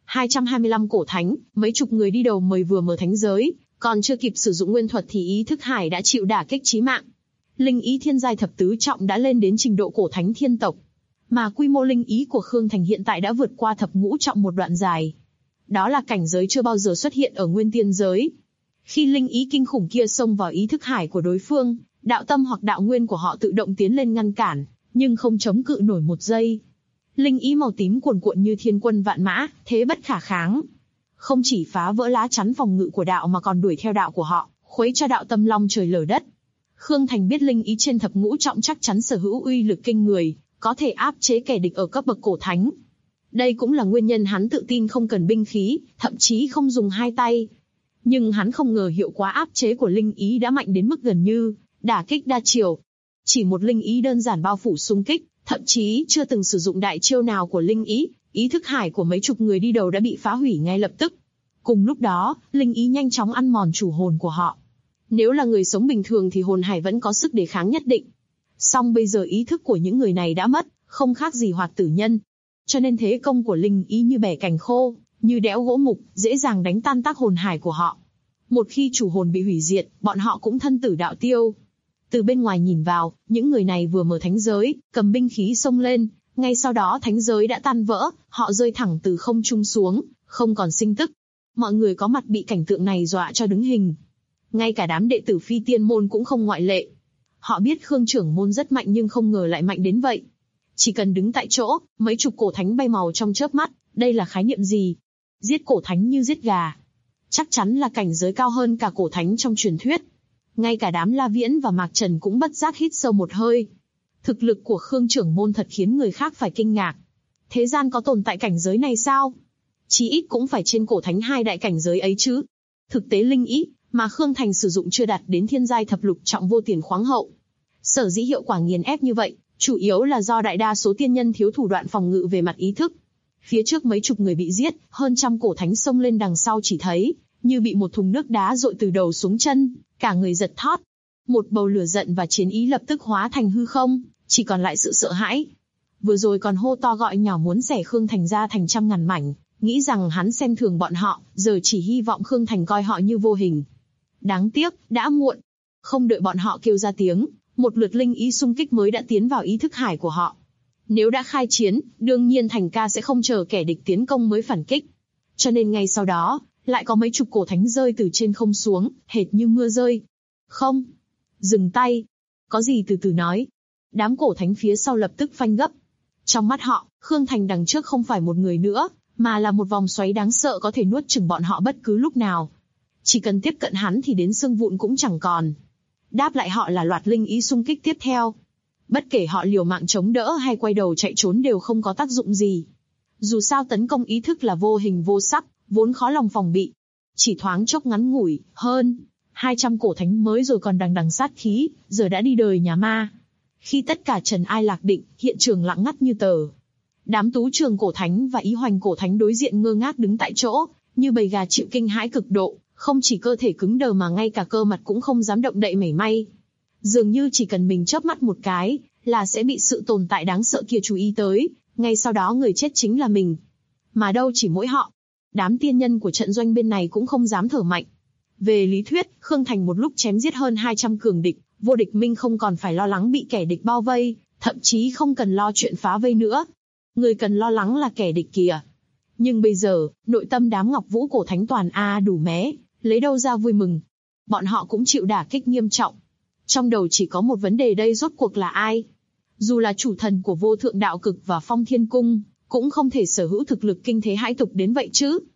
225 cổ thánh, mấy chục người đi đầu mời vừa mở thánh giới, còn chưa kịp sử dụng nguyên thuật thì ý thức hải đã chịu đả kích chí mạng. Linh ý thiên giai thập tứ trọng đã lên đến trình độ cổ thánh thiên tộc. Mà quy mô linh ý của Khương Thành hiện tại đã vượt qua thập ngũ trọng một đoạn dài. Đó là cảnh giới chưa bao giờ xuất hiện ở nguyên tiên giới. Khi linh ý kinh khủng kia xông vào ý thức hải của đối phương, đạo tâm hoặc đạo nguyên của họ tự động tiến lên ngăn cản, nhưng không chống cự nổi một giây. Linh ý màu tím cuồn cuộn như thiên quân vạn mã, thế bất khả kháng. Không chỉ phá vỡ lá chắn phòng ngự của đạo mà còn đuổi theo đạo của họ, khuấy cho đạo tâm long trời lở đất. Khương Thành biết linh ý trên thập ngũ trọng chắc chắn sở hữu uy lực kinh người, có thể áp chế kẻ địch ở cấp bậc cổ thánh. Đây cũng là nguyên nhân hắn tự tin không cần binh khí, thậm chí không dùng hai tay. Nhưng hắn không ngờ hiệu quả áp chế của linh ý đã mạnh đến mức gần như đả kích đa chiều. Chỉ một linh ý đơn giản bao phủ xung kích, thậm chí chưa từng sử dụng đại chiêu nào của linh ý, ý thức hải của mấy chục người đi đầu đã bị phá hủy ngay lập tức. Cùng lúc đó, linh ý nhanh chóng ăn mòn chủ hồn của họ. Nếu là người sống bình thường thì hồn hải vẫn có sức đề kháng nhất định. Song bây giờ ý thức của những người này đã mất, không khác gì hoạt tử nhân. Cho nên thế công của linh ý như bẻ cành khô, như đẽo gỗ mục, dễ dàng đánh tan tác hồn hải của họ. Một khi chủ hồn bị hủy diệt, bọn họ cũng thân tử đạo tiêu. Từ bên ngoài nhìn vào, những người này vừa mở thánh giới, cầm binh khí xông lên, ngay sau đó thánh giới đã tan vỡ, họ rơi thẳng từ không trung xuống, không còn sinh tức. Mọi người có mặt bị cảnh tượng này dọa cho đứng hình. Ngay cả đám đệ tử Phi Tiên môn cũng không ngoại lệ. Họ biết Khương trưởng môn rất mạnh nhưng không ngờ lại mạnh đến vậy. Chỉ cần đứng tại chỗ, mấy chục cổ thánh bay màu trong chớp mắt, đây là khái niệm gì? Giết cổ thánh như giết gà. Chắc chắn là cảnh giới cao hơn cả cổ thánh trong truyền thuyết. Ngay cả đám La Viễn và Mạc Trần cũng bất giác hít sâu một hơi. Thực lực của Khương trưởng môn thật khiến người khác phải kinh ngạc. Thế gian có tồn tại cảnh giới này sao? Chí ít cũng phải trên cổ thánh hai đại cảnh giới ấy chứ. Thực tế linh ý mà Khương Thành sử dụng chưa đạt đến thiên giai thập lục trọng vô tiền khoáng hậu. Sở dĩ hiệu quả nghiền ép như vậy, chủ yếu là do đại đa số tiên nhân thiếu thủ đoạn phòng ngự về mặt ý thức. Phía trước mấy chục người bị giết, hơn trăm cổ thánh xông lên đằng sau chỉ thấy như bị một thùng nước đá dội từ đầu xuống chân, cả người giật thót. Một bầu lửa giận và chiến ý lập tức hóa thành hư không, chỉ còn lại sự sợ hãi. Vừa rồi còn hô to gọi nhỏ muốn xẻ Khương Thành ra thành trăm ngàn mảnh, nghĩ rằng hắn xem thường bọn họ, giờ chỉ hy vọng Khương Thành coi họ như vô hình. Đáng tiếc, đã muộn. Không đợi bọn họ kêu ra tiếng, một lượt linh ý xung kích mới đã tiến vào ý thức hải của họ. Nếu đã khai chiến, đương nhiên Thành ca sẽ không chờ kẻ địch tiến công mới phản kích. Cho nên ngay sau đó, lại có mấy chục cổ thánh rơi từ trên không xuống, hệt như mưa rơi. Không. Dừng tay. Có gì từ từ nói. Đám cổ thánh phía sau lập tức phanh gấp. Trong mắt họ, Khương Thành đằng trước không phải một người nữa, mà là một vòng xoáy đáng sợ có thể nuốt chửng bọn họ bất cứ lúc nào. Chỉ cần tiếp cận hắn thì đến xương vụn cũng chẳng còn. Đáp lại họ là loạt linh ý xung kích tiếp theo. Bất kể họ liều mạng chống đỡ hay quay đầu chạy trốn đều không có tác dụng gì. Dù sao tấn công ý thức là vô hình vô sắc, vốn khó lòng phòng bị. Chỉ thoáng chốc ngắn ngủi, hơn 200 cổ thánh mới rồi còn đằng đằng sát khí, giờ đã đi đời nhà ma. Khi tất cả trần ai lạc định, hiện trường lặng ngắt như tờ. Đám Tú Trường cổ thánh và Ý Hoành cổ thánh đối diện ngơ ngác đứng tại chỗ, như bầy gà chịu kinh hãi cực độ, không chỉ cơ thể cứng đờ mà ngay cả cơ mặt cũng không dám động đậy mảy may. Dường như chỉ cần mình chớp mắt một cái, là sẽ bị sự tồn tại đáng sợ kia chú ý tới, ngay sau đó người chết chính là mình. Mà đâu chỉ mỗi họ. Đám tiên nhân của trận doanh bên này cũng không dám thở mạnh. Về lý thuyết, Khương Thành một lúc chém giết hơn 200 cường địch, Vô Địch Minh không còn phải lo lắng bị kẻ địch bao vây, thậm chí không cần lo chuyện phá vây nữa. Người cần lo lắng là kẻ địch kìa. Nhưng bây giờ, nội tâm đám Ngọc Vũ cổ thánh toàn đủ mé, lấy đâu ra vui mừng. Bọn họ cũng chịu đả kích nghiêm trọng. Trong đầu chỉ có một vấn đề đây rốt cuộc là ai? Dù là chủ thần của Vô Thượng Đạo Cực và Phong Thiên Cung, cũng không thể sở hữu thực lực kinh thế hãi tục đến vậy chứ.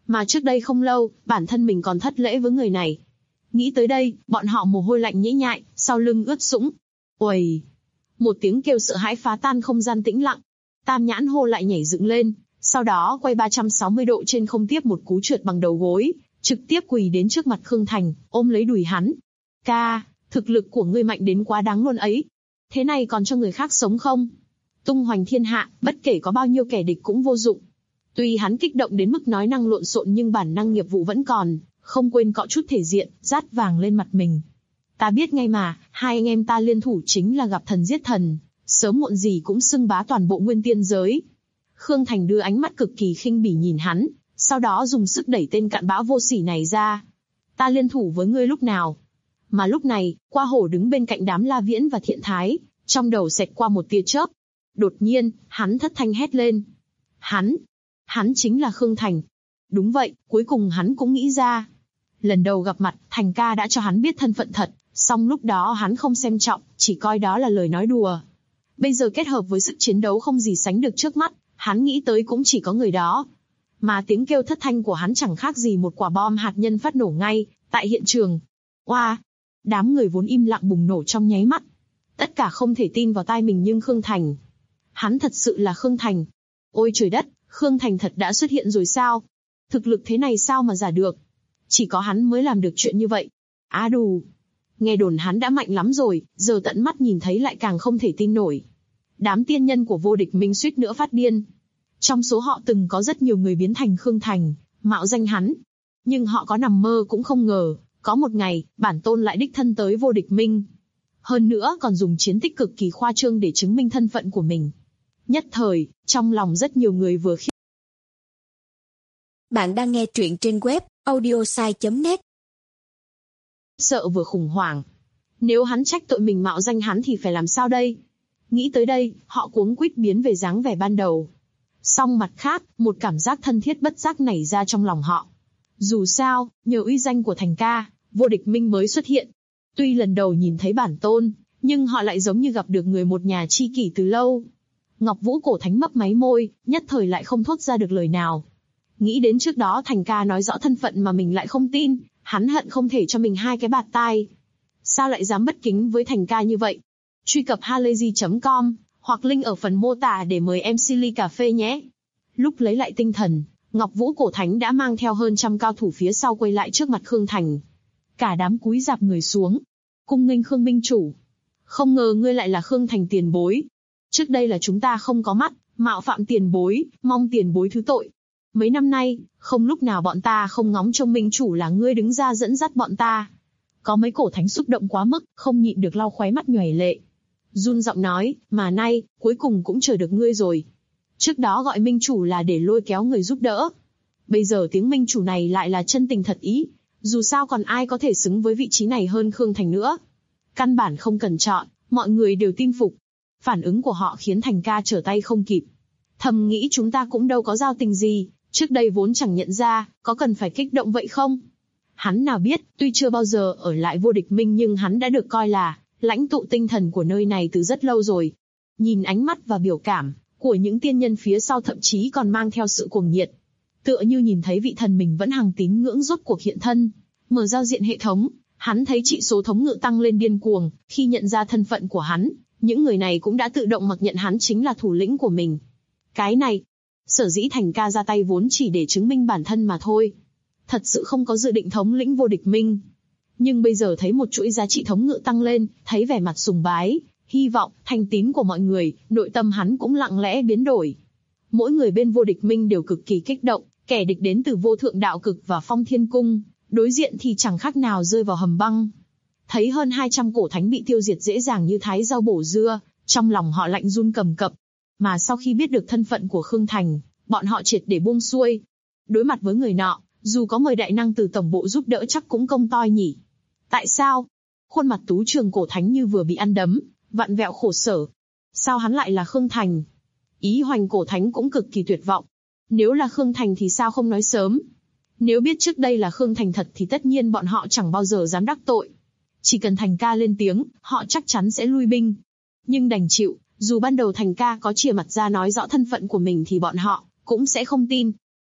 Mà trước đây không lâu, bản thân mình còn thất lễ với người này. Nghĩ tới đây, bọn họ mồ hôi lạnh nhễ nhại, sau lưng ướt sũng. Uầy! Một tiếng kêu sợ hãi phá tan không gian tĩnh lặng. Tam Nhãn Hô lại nhảy dựng lên, sau đó quay 360 độ trên không tiếp một cú trượt bằng đầu gối, trực tiếp quỳ đến trước mặt Khương Thành, ôm lấy đùi hắn. Ca, thực lực của ngươi mạnh đến quá đáng luôn ấy. Thế này còn cho người khác sống không? Tung hoành thiên hạ, bất kể có bao nhiêu kẻ địch cũng vô dụng. Tuy hắn kích động đến mức nói năng lộn xộn nhưng bản năng nghiệp vụ vẫn còn, không quên cọ chút thể diện, rát vàng lên mặt mình. Ta biết ngay mà, hai anh em ta liên thủ chính là gặp thần giết thần, sớm muộn gì cũng xưng bá toàn bộ nguyên tiên giới. Khương Thành đưa ánh mắt cực kỳ khinh bỉ nhìn hắn, sau đó dùng sức đẩy tên cặn bã vô sỉ này ra. Ta liên thủ với ngươi lúc nào? Mà lúc này, Qua Hổ đứng bên cạnh đám La Viễn và Thiện Thái, trong đầu xẹt qua một tia chớp. Đột nhiên, hắn thất thanh hét lên. Hắn chính là Khương Thành. Đúng vậy, cuối cùng hắn cũng nghĩ ra. Lần đầu gặp mặt, Thành ca đã cho hắn biết thân phận thật, song lúc đó hắn không xem trọng, chỉ coi đó là lời nói đùa. Bây giờ kết hợp với sức chiến đấu không gì sánh được trước mắt, hắn nghĩ tới cũng chỉ có người đó. Mà tiếng kêu thất thanh của hắn chẳng khác gì một quả bom hạt nhân phát nổ ngay, tại hiện trường. Oa! Đám người vốn im lặng bùng nổ trong nháy mắt. Tất cả không thể tin vào tai mình nhưng Khương Thành. Hắn thật sự là Khương Thành. Ôi trời đất, Khương Thành thật đã xuất hiện rồi sao? Thực lực thế này sao mà giả được? Chỉ có hắn mới làm được chuyện như vậy. Á đù! Nghe đồn hắn đã mạnh lắm rồi, giờ tận mắt nhìn thấy lại càng không thể tin nổi. Đám tiên nhân của Vô Địch Minh suýt nữa phát điên. Trong số họ từng có rất nhiều người biến thành Khương Thành, mạo danh hắn. Nhưng họ có nằm mơ cũng không ngờ, có một ngày, bản tôn lại đích thân tới Vô Địch Minh. Hơn nữa còn dùng chiến tích cực kỳ khoa trương để chứng minh thân phận của mình. Nhất thời, trong lòng rất nhiều người vừa khiếp. Bạn đang nghe truyện trên web audiosai.net. Sợ vừa khủng hoảng. Nếu hắn trách tội mình mạo danh hắn thì phải làm sao đây? Nghĩ tới đây, họ cuống quýt biến về dáng vẻ ban đầu. Song mặt khác, một cảm giác thân thiết bất giác nảy ra trong lòng họ. Dù sao, nhờ uy danh của Thành ca, Vô Địch Minh mới xuất hiện. Tuy lần đầu nhìn thấy bản tôn, nhưng họ lại giống như gặp được người một nhà tri kỷ từ lâu. Ngọc Vũ Cổ Thánh mấp máy môi, nhất thời lại không thốt ra được lời nào. Nghĩ đến trước đó Thành ca nói rõ thân phận mà mình lại không tin, hắn hận không thể cho mình hai cái bạt tai. Sao lại dám bất kính với Thành ca như vậy? Truy cập halayzi.com, hoặc link ở phần mô tả để mời MC ly cà phê nhé. Lúc lấy lại tinh thần, Ngọc Vũ Cổ Thánh đã mang theo hơn trăm cao thủ phía sau quay lại trước mặt Khương Thành. Cả đám cúi rạp người xuống. Cung nghênh Khương minh chủ. Không ngờ ngươi lại là Khương Thành tiền bối. Trước đây là chúng ta không có mắt, mạo phạm tiền bối, mong tiền bối thứ tội. Mấy năm nay, không lúc nào bọn ta không ngóng trông minh chủ là ngươi đứng ra dẫn dắt bọn ta. Có mấy cổ thánh xúc động quá mức, không nhịn được lau khóe mắt nhoẻn lệ. Run giọng nói, mà nay, cuối cùng cũng chờ được ngươi rồi. Trước đó gọi minh chủ là để lôi kéo người giúp đỡ. Bây giờ tiếng minh chủ này lại là chân tình thật ý. Dù sao còn ai có thể xứng với vị trí này hơn Khương Thành nữa. Căn bản không cần chọn, mọi người đều tin phục. Phản ứng của họ khiến Thành ca trở tay không kịp. Thầm nghĩ chúng ta cũng đâu có giao tình gì, trước đây vốn chẳng nhận ra, có cần phải kích động vậy không? Hắn nào biết, tuy chưa bao giờ ở lại Vô Địch Minh nhưng hắn đã được coi là lãnh tụ tinh thần của nơi này từ rất lâu rồi. Nhìn ánh mắt và biểu cảm của những tiên nhân phía sau thậm chí còn mang theo sự cuồng nhiệt. Tựa như nhìn thấy vị thần mình vẫn hằng tín ngưỡng rốt cuộc hiện thân. Mở giao diện hệ thống, hắn thấy trị số thống ngự tăng lên điên cuồng, khi nhận ra thân phận của hắn, những người này cũng đã tự động mặc nhận hắn chính là thủ lĩnh của mình. Cái này, sở dĩ Thành ca ra tay vốn chỉ để chứng minh bản thân mà thôi. Thật sự không có dự định thống lĩnh Vô Địch Minh. Nhưng bây giờ thấy một chuỗi giá trị thống ngự tăng lên, thấy vẻ mặt sùng bái, hy vọng, thành tín của mọi người, nội tâm hắn cũng lặng lẽ biến đổi. Mỗi người bên Vô Địch Minh đều cực kỳ kích động, kẻ địch đến từ Vô Thượng Đạo Cực và Phong Thiên Cung, đối diện thì chẳng khác nào rơi vào hầm băng. Thấy hơn 200 cổ thánh bị tiêu diệt dễ dàng như thái rau bổ dưa, trong lòng họ lạnh run cầm cập. Mà sau khi biết được thân phận của Khương Thành, bọn họ triệt để buông xuôi. Đối mặt với người nọ, dù có mời đại năng từ tổng bộ giúp đỡ chắc cũng công toi nhỉ. Tại sao? Khuôn mặt Tú Trường cổ thánh như vừa bị ăn đấm, vặn vẹo khổ sở. Sao hắn lại là Khương Thành? Ý Hoành cổ thánh cũng cực kỳ tuyệt vọng. Nếu là Khương Thành thì sao không nói sớm? Nếu biết trước đây là Khương Thành thật thì tất nhiên bọn họ chẳng bao giờ dám đắc tội. Chỉ cần Thành ca lên tiếng, họ chắc chắn sẽ lui binh. Nhưng đành chịu, dù ban đầu Thành ca có chìa mặt ra nói rõ thân phận của mình thì bọn họ cũng sẽ không tin.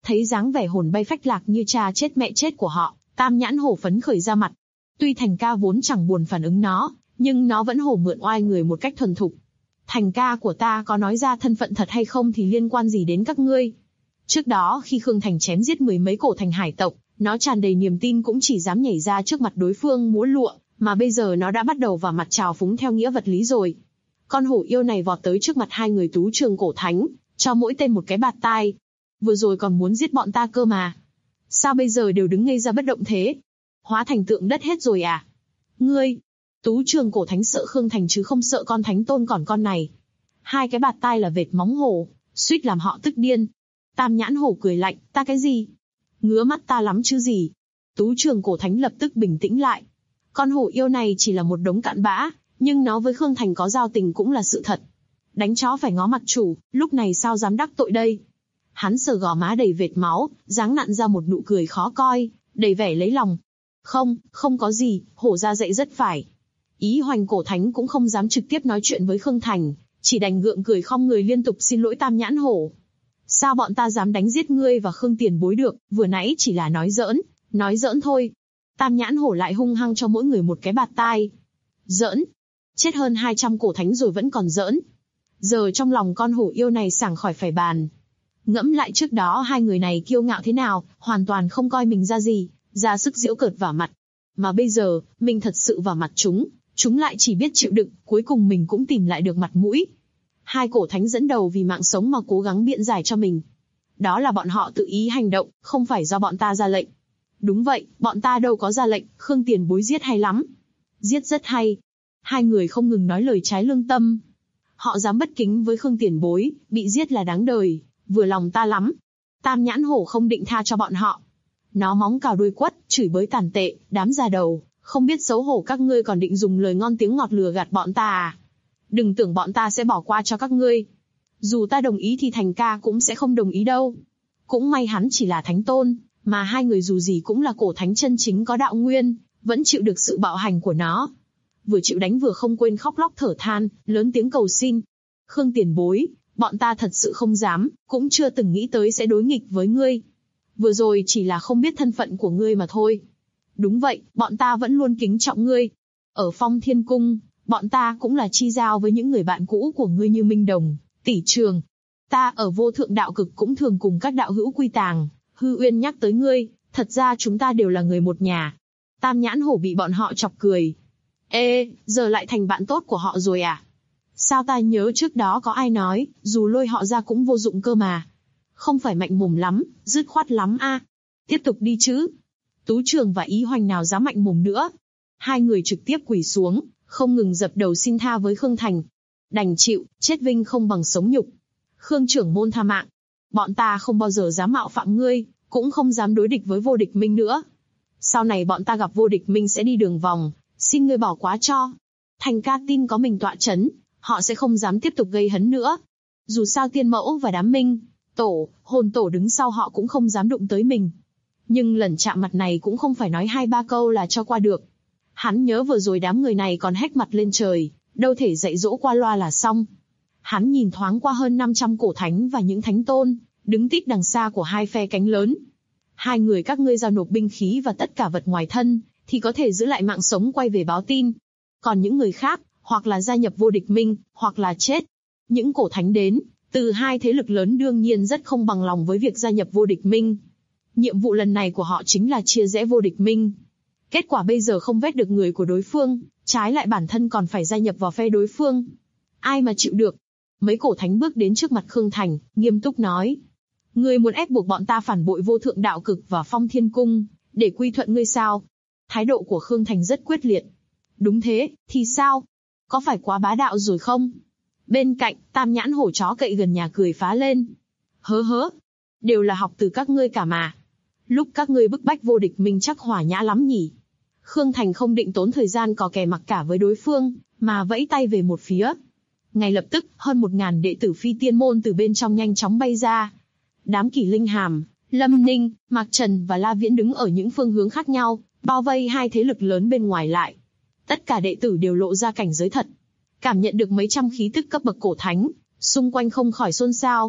Thấy dáng vẻ hồn bay phách lạc như cha chết mẹ chết của họ, Tam Nhãn Hổ phấn khởi ra mặt. Tuy Thành ca vốn chẳng buồn phản ứng nó, nhưng nó vẫn hổ mượn oai người một cách thuần thục. Thành ca của ta có nói ra thân phận thật hay không thì liên quan gì đến các ngươi. Trước đó khi Khương Thành chém giết mười mấy cổ thành hải tộc, nó tràn đầy niềm tin cũng chỉ dám nhảy ra trước mặt đối phương múa lụa, mà bây giờ nó đã bắt đầu vào mặt trào phúng theo nghĩa vật lý rồi. Con hổ yêu này vọt tới trước mặt hai người Tú Trường Cổ Thánh, cho mỗi tên một cái bạt tai. Vừa rồi còn muốn giết bọn ta cơ mà. Sao bây giờ đều đứng ngây ra bất động thế? Hóa thành tượng đất hết rồi à? Ngươi! Tú Trường Cổ Thánh sợ Khương Thành chứ không sợ con thánh tôn còn con này. Hai cái bạt tai là vệt móng hổ, suýt làm họ tức điên. Tam Nhãn Hổ cười lạnh, ta cái gì? Ngứa mắt ta lắm chứ gì? Tú Trường Cổ Thánh lập tức bình tĩnh lại. Con hổ yêu này chỉ là một đống cặn bã, nhưng nó với Khương Thành có giao tình cũng là sự thật. Đánh chó phải ngó mặt chủ, lúc này sao dám đắc tội đây? Hắn sờ gò má đầy vệt máu, dáng nặn ra một nụ cười khó coi, đầy vẻ lấy lòng. Không có gì, hổ ra dạy rất phải. Ý Hoành Cổ Thánh cũng không dám trực tiếp nói chuyện với Khương Thành, chỉ đành gượng cười khom người liên tục xin lỗi Tam Nhãn Hổ. Sao bọn ta dám đánh giết ngươi và Khương tiền bối được, vừa nãy chỉ là nói giỡn thôi. Tam Nhãn Hổ lại hung hăng cho mỗi người một cái bạt tai. Giỡn? Chết hơn 200 cổ thánh rồi vẫn còn giỡn. Giờ trong lòng con hổ yêu này sảng khỏi phải bàn. Ngẫm lại trước đó hai người này kiêu ngạo thế nào, hoàn toàn không coi mình ra gì, ra sức giễu cợt vào mặt. Mà bây giờ, mình thật sự vào mặt chúng lại chỉ biết chịu đựng, cuối cùng mình cũng tìm lại được mặt mũi. Hai cổ thánh dẫn đầu vì mạng sống mà cố gắng biện giải cho mình. Đó là bọn họ tự ý hành động, không phải do bọn ta ra lệnh. Đúng vậy, bọn ta đâu có ra lệnh, Khương tiền bối giết hay lắm. Giết rất hay. Hai người không ngừng nói lời trái lương tâm. Họ dám bất kính với Khương tiền bối, bị giết là đáng đời, vừa lòng ta lắm. Tam Nhãn Hổ không định tha cho bọn họ. Nó móng cào đuôi quất, chửi bới tàn tệ, đám già đầu, không biết xấu hổ các ngươi còn định dùng lời ngon tiếng ngọt lừa gạt bọn ta à? Đừng tưởng bọn ta sẽ bỏ qua cho các ngươi. Dù ta đồng ý thì Thành ca cũng sẽ không đồng ý đâu. Cũng may hắn chỉ là thánh tôn, mà hai người dù gì cũng là cổ thánh chân chính có đạo nguyên, vẫn chịu được sự bạo hành của nó. Vừa chịu đánh vừa không quên khóc lóc thở than, lớn tiếng cầu xin. Khương tiền bối, bọn ta thật sự không dám, cũng chưa từng nghĩ tới sẽ đối nghịch với ngươi. Vừa rồi chỉ là không biết thân phận của ngươi mà thôi. Đúng vậy, bọn ta vẫn luôn kính trọng ngươi. Ở Phong Thiên Cung, bọn ta cũng là chi giao với những người bạn cũ của ngươi như Minh Đồng, Tỷ Trường. Ta ở Vô Thượng Đạo Cực cũng thường cùng các đạo hữu quy tàng. Hư Uyên nhắc tới ngươi, thật ra chúng ta đều là người một nhà. Tam Nhãn Hổ bị bọn họ chọc cười. Ê, giờ lại thành bạn tốt của họ rồi à? Sao ta nhớ trước đó có ai nói, dù lôi họ ra cũng vô dụng cơ mà. Không phải mạnh mồm lắm, dứt khoát lắm a. Tiếp tục đi chứ. Tú Trường và Ý Hoành nào dám mạnh mồm nữa. Hai người trực tiếp quỳ xuống, không ngừng dập đầu xin tha với Khương Thành. Đành chịu, chết vinh không bằng sống nhục. Khương trưởng môn tha mạng. Bọn ta không bao giờ dám mạo phạm ngươi, cũng không dám đối địch với Vô Địch Minh nữa. Sau này bọn ta gặp Vô Địch Minh sẽ đi đường vòng, xin ngươi bỏ quá cho. Thành ca tin có mình tọa chấn, họ sẽ không dám tiếp tục gây hấn nữa. Dù sao Tiên Mẫu và đám Minh Tổ, Hồn Tổ đứng sau họ cũng không dám đụng tới mình. Nhưng lần chạm mặt này cũng không phải nói 2-3 câu là cho qua được. Hắn nhớ vừa rồi đám người này còn hét mặt lên trời, đâu thể dạy dỗ qua loa là xong. Hắn nhìn thoáng qua hơn 500 cổ thánh và những thánh tôn, đứng tít đằng xa của hai phe cánh lớn. Hai người các ngươi giao nộp binh khí và tất cả vật ngoài thân, thì có thể giữ lại mạng sống quay về báo tin. Còn những người khác, hoặc là gia nhập Vô Địch Minh, hoặc là chết. Những cổ thánh đến, từ hai thế lực lớn đương nhiên rất không bằng lòng với việc gia nhập Vô Địch Minh. Nhiệm vụ lần này của họ chính là chia rẽ Vô Địch Minh. Kết quả bây giờ không vét được người của đối phương, trái lại bản thân còn phải gia nhập vào phe đối phương. Ai mà chịu được? Mấy cổ thánh bước đến trước mặt Khương Thành, nghiêm túc nói. Ngươi muốn ép buộc bọn ta phản bội Vô Thượng Đạo Cực và Phong Thiên Cung, để quy thuận ngươi sao? Thái độ của Khương Thành rất quyết liệt. Đúng thế, thì sao? Có phải quá bá đạo rồi không? Bên cạnh, Tam Nhãn Hổ chó cậy gần nhà cười phá lên. Hớ, đều là học từ các ngươi cả mà. Lúc các ngươi bức bách Vô Địch Minh chắc hỏa nhã lắm nhỉ? Khương Thành không định tốn thời gian cò kè mặc cả với đối phương, mà vẫy tay về một phía. Ngay lập tức, hơn 1000 đệ tử Phi Tiên Môn từ bên trong nhanh chóng bay ra. Đám Kỷ Linh Hàm, Lâm Ninh, Mạc Trần và La Viễn đứng ở những phương hướng khác nhau, bao vây hai thế lực lớn bên ngoài lại. Tất cả đệ tử đều lộ ra cảnh giới thật. Cảm nhận được mấy trăm khí tức cấp bậc cổ thánh, xung quanh không khỏi xôn xao.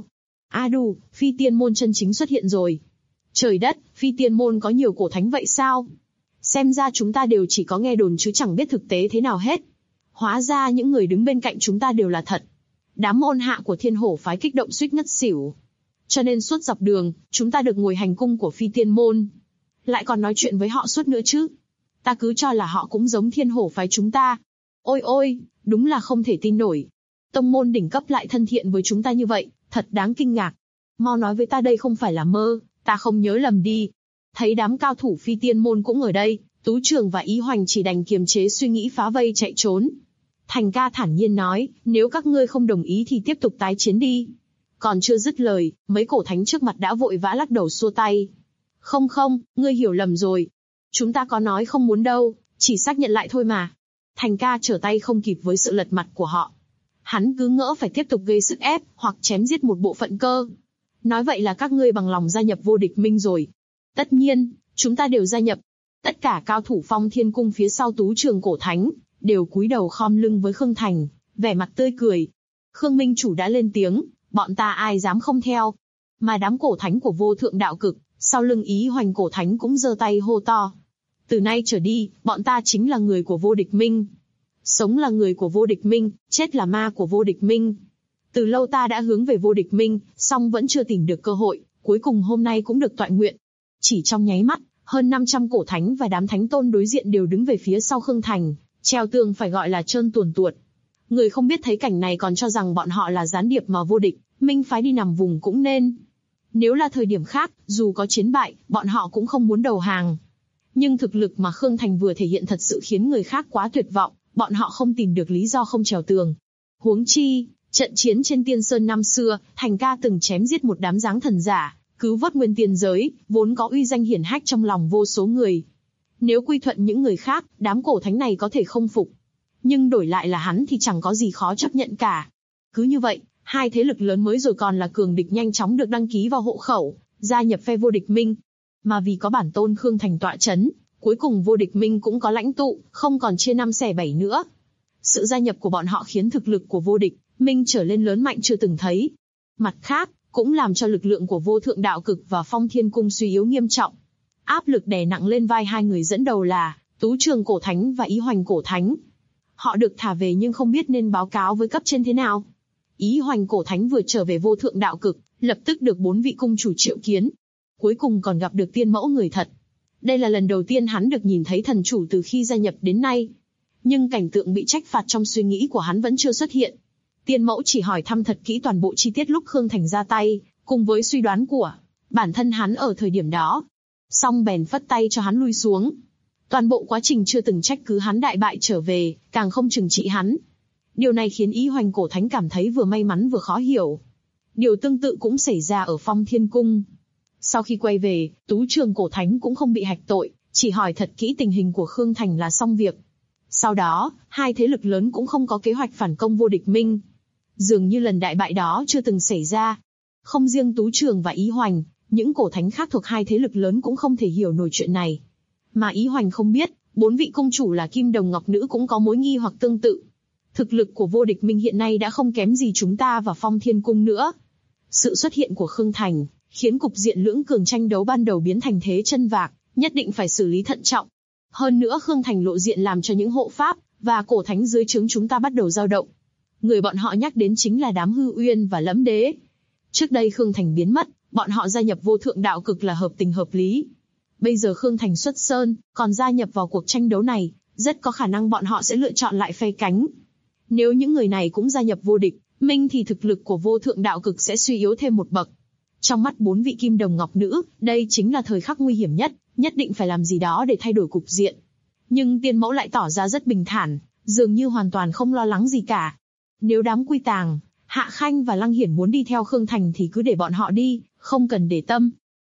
Đù, Phi Tiên Môn chân chính xuất hiện rồi. Trời đất, Phi Tiên Môn có nhiều cổ thánh vậy sao? Xem ra chúng ta đều chỉ có nghe đồn chứ chẳng biết thực tế thế nào hết. Hóa ra những người đứng bên cạnh chúng ta đều là thật. Đám môn hạ của Thiên Hổ phái kích động suýt ngất xỉu. Cho nên suốt dọc đường, chúng ta được ngồi hành cung của Phi Tiên Môn. Lại còn nói chuyện với họ suốt nữa chứ. Ta cứ cho là họ cũng giống Thiên Hổ phái chúng ta. Ôi ôi, đúng là không thể tin nổi. Tông môn đỉnh cấp lại thân thiện với chúng ta như vậy, thật đáng kinh ngạc. Mau nói với ta đây không phải là mơ, ta không nhớ lầm đi. Thấy đám cao thủ Phi Tiên Môn cũng ở đây, Tú Trường và Ý Hoành chỉ đành kiềm chế suy nghĩ phá vây chạy trốn. Thành ca thản nhiên nói, nếu các ngươi không đồng ý thì tiếp tục tái chiến đi. Còn chưa dứt lời, mấy cổ thánh trước mặt đã vội vã lắc đầu xua tay. Không không, ngươi hiểu lầm rồi. Chúng ta có nói không muốn đâu, chỉ xác nhận lại thôi mà. Thành ca trở tay không kịp với sự lật mặt của họ. Hắn cứ ngỡ phải tiếp tục gây sức ép, hoặc chém giết một bộ phận cơ. Nói vậy là các ngươi bằng lòng gia nhập vô địch minh rồi. Tất nhiên, chúng ta đều gia nhập. Tất cả cao thủ Phong Thiên Cung phía sau Tú Trường cổ thánh, đều cúi đầu khom lưng với Khương Thành, vẻ mặt tươi cười. Khương Minh Chủ đã lên tiếng, bọn ta ai dám không theo. Mà đám cổ thánh của vô thượng đạo cực, sau lưng Ý Hoành cổ thánh cũng giơ tay hô to. Từ nay trở đi, bọn ta chính là người của vô địch minh. Sống là người của vô địch minh, chết là ma của vô địch minh. Từ lâu ta đã hướng về vô địch minh, song vẫn chưa tìm được cơ hội, cuối cùng hôm nay cũng được toại nguyện. Chỉ trong nháy mắt, hơn 500 cổ thánh và đám thánh tôn đối diện đều đứng về phía sau Khương Thành, treo tường phải gọi là trơn tuồn tuột. Người không biết thấy cảnh này còn cho rằng bọn họ là gián điệp mà vô địch minh phái đi nằm vùng cũng nên. Nếu là thời điểm khác, dù có chiến bại, bọn họ cũng không muốn đầu hàng. Nhưng thực lực mà Khương Thành vừa thể hiện thật sự khiến người khác quá tuyệt vọng, bọn họ không tìm được lý do không trèo tường. Huống chi, trận chiến trên Tiên Sơn năm xưa, Thành ca từng chém giết một đám dáng thần giả, cứu vớt nguyên tiên giới, vốn có uy danh hiển hách trong lòng vô số người. Nếu quy thuận những người khác, đám cổ thánh này có thể không phục. Nhưng đổi lại là hắn thì chẳng có gì khó chấp nhận cả. Cứ như vậy, hai thế lực lớn mới rồi còn là cường địch nhanh chóng được đăng ký vào hộ khẩu, gia nhập phe vô địch minh. Mà vì có bản tôn Khương Thành tọa chấn, cuối cùng vô địch minh cũng có lãnh tụ, không còn chia 5 xẻ 7 nữa. Sự gia nhập của bọn họ khiến thực lực của vô địch minh trở lên lớn mạnh chưa từng thấy. Mặt khác, cũng làm cho lực lượng của vô thượng đạo cực và Phong Thiên Cung suy yếu nghiêm trọng. Áp lực đè nặng lên vai hai người dẫn đầu là Tú Trường cổ thánh và Ý Hoành cổ thánh. Họ được thả về nhưng không biết nên báo cáo với cấp trên thế nào. Ý Hoành cổ thánh vừa trở về vô thượng đạo cực, lập tức được 4 vị cung chủ triệu kiến. Cuối cùng còn gặp được tiên mẫu người thật. Đây là lần đầu tiên hắn được nhìn thấy thần chủ từ khi gia nhập đến nay. Nhưng cảnh tượng bị trách phạt trong suy nghĩ của hắn vẫn chưa xuất hiện. Tiên mẫu chỉ hỏi thăm thật kỹ toàn bộ chi tiết lúc Khương Thành ra tay, cùng với suy đoán của bản thân hắn ở thời điểm đó. Xong bèn phất tay cho hắn lui xuống. Toàn bộ quá trình chưa từng trách cứ hắn đại bại trở về, càng không trừng trị hắn. Điều này khiến Ý Hoành cổ thánh cảm thấy vừa may mắn vừa khó hiểu. Điều tương tự cũng xảy ra ở Phong Thiên Cung. Sau khi quay về, Tú Trường cổ thánh cũng không bị hạch tội, chỉ hỏi thật kỹ tình hình của Khương Thành là xong việc. Sau đó, hai thế lực lớn cũng không có kế hoạch phản công vô địch minh. Dường như lần đại bại đó chưa từng xảy ra. Không riêng Tú Trường và Ý Hoành, những cổ thánh khác thuộc hai thế lực lớn cũng không thể hiểu nổi chuyện này. Mà Ý Hoành không biết, 4 vị cung chủ là Kim Đồng Ngọc Nữ cũng có mối nghi hoặc tương tự. Thực lực của vô địch minh hiện nay đã không kém gì chúng ta và Phong Thiên Cung nữa. Sự xuất hiện của Khương Thành khiến cục diện lưỡng cường tranh đấu ban đầu biến thành thế chân vạc, nhất định phải xử lý thận trọng. Hơn nữa Khương Thành lộ diện làm cho những hộ pháp và cổ thánh dưới trướng chúng ta bắt đầu dao động. Người bọn họ nhắc đến chính là đám Hư Uyên và Lẫm Đế. Trước đây Khương Thành biến mất, bọn họ gia nhập vô thượng đạo cực là hợp tình hợp lý. Bây giờ Khương Thành xuất sơn, còn gia nhập vào cuộc tranh đấu này, rất có khả năng bọn họ sẽ lựa chọn lại phe cánh. Nếu những người này cũng gia nhập vô địch minh thì thực lực của vô thượng đạo cực sẽ suy yếu thêm một bậc. Trong mắt 4 vị Kim Đồng Ngọc Nữ, đây chính là thời khắc nguy hiểm nhất, nhất định phải làm gì đó để thay đổi cục diện. Nhưng tiên mẫu lại tỏ ra rất bình thản, dường như hoàn toàn không lo lắng gì cả. Nếu đám Quy Tàng, Hạ Khanh và Lăng Hiển muốn đi theo Khương Thành thì cứ để bọn họ đi, không cần để tâm.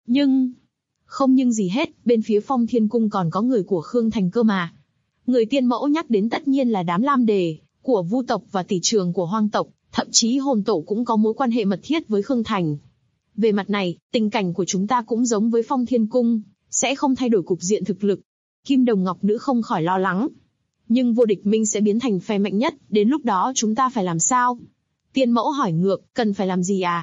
Không nhưng gì hết, bên phía Phong Thiên Cung còn có người của Khương Thành cơ mà. Người tiên mẫu nhắc đến tất nhiên là đám Lam Đề, của Vu tộc và tỷ trường của Hoang tộc, thậm chí Hồn Tổ cũng có mối quan hệ mật thiết với Khương Thành. Về mặt này, tình cảnh của chúng ta cũng giống với Phong Thiên Cung, sẽ không thay đổi cục diện thực lực. Kim Đồng Ngọc Nữ không khỏi lo lắng. Nhưng vô địch minh sẽ biến thành phe mạnh nhất, đến lúc đó chúng ta phải làm sao? Tiên mẫu hỏi ngược, cần phải làm gì à?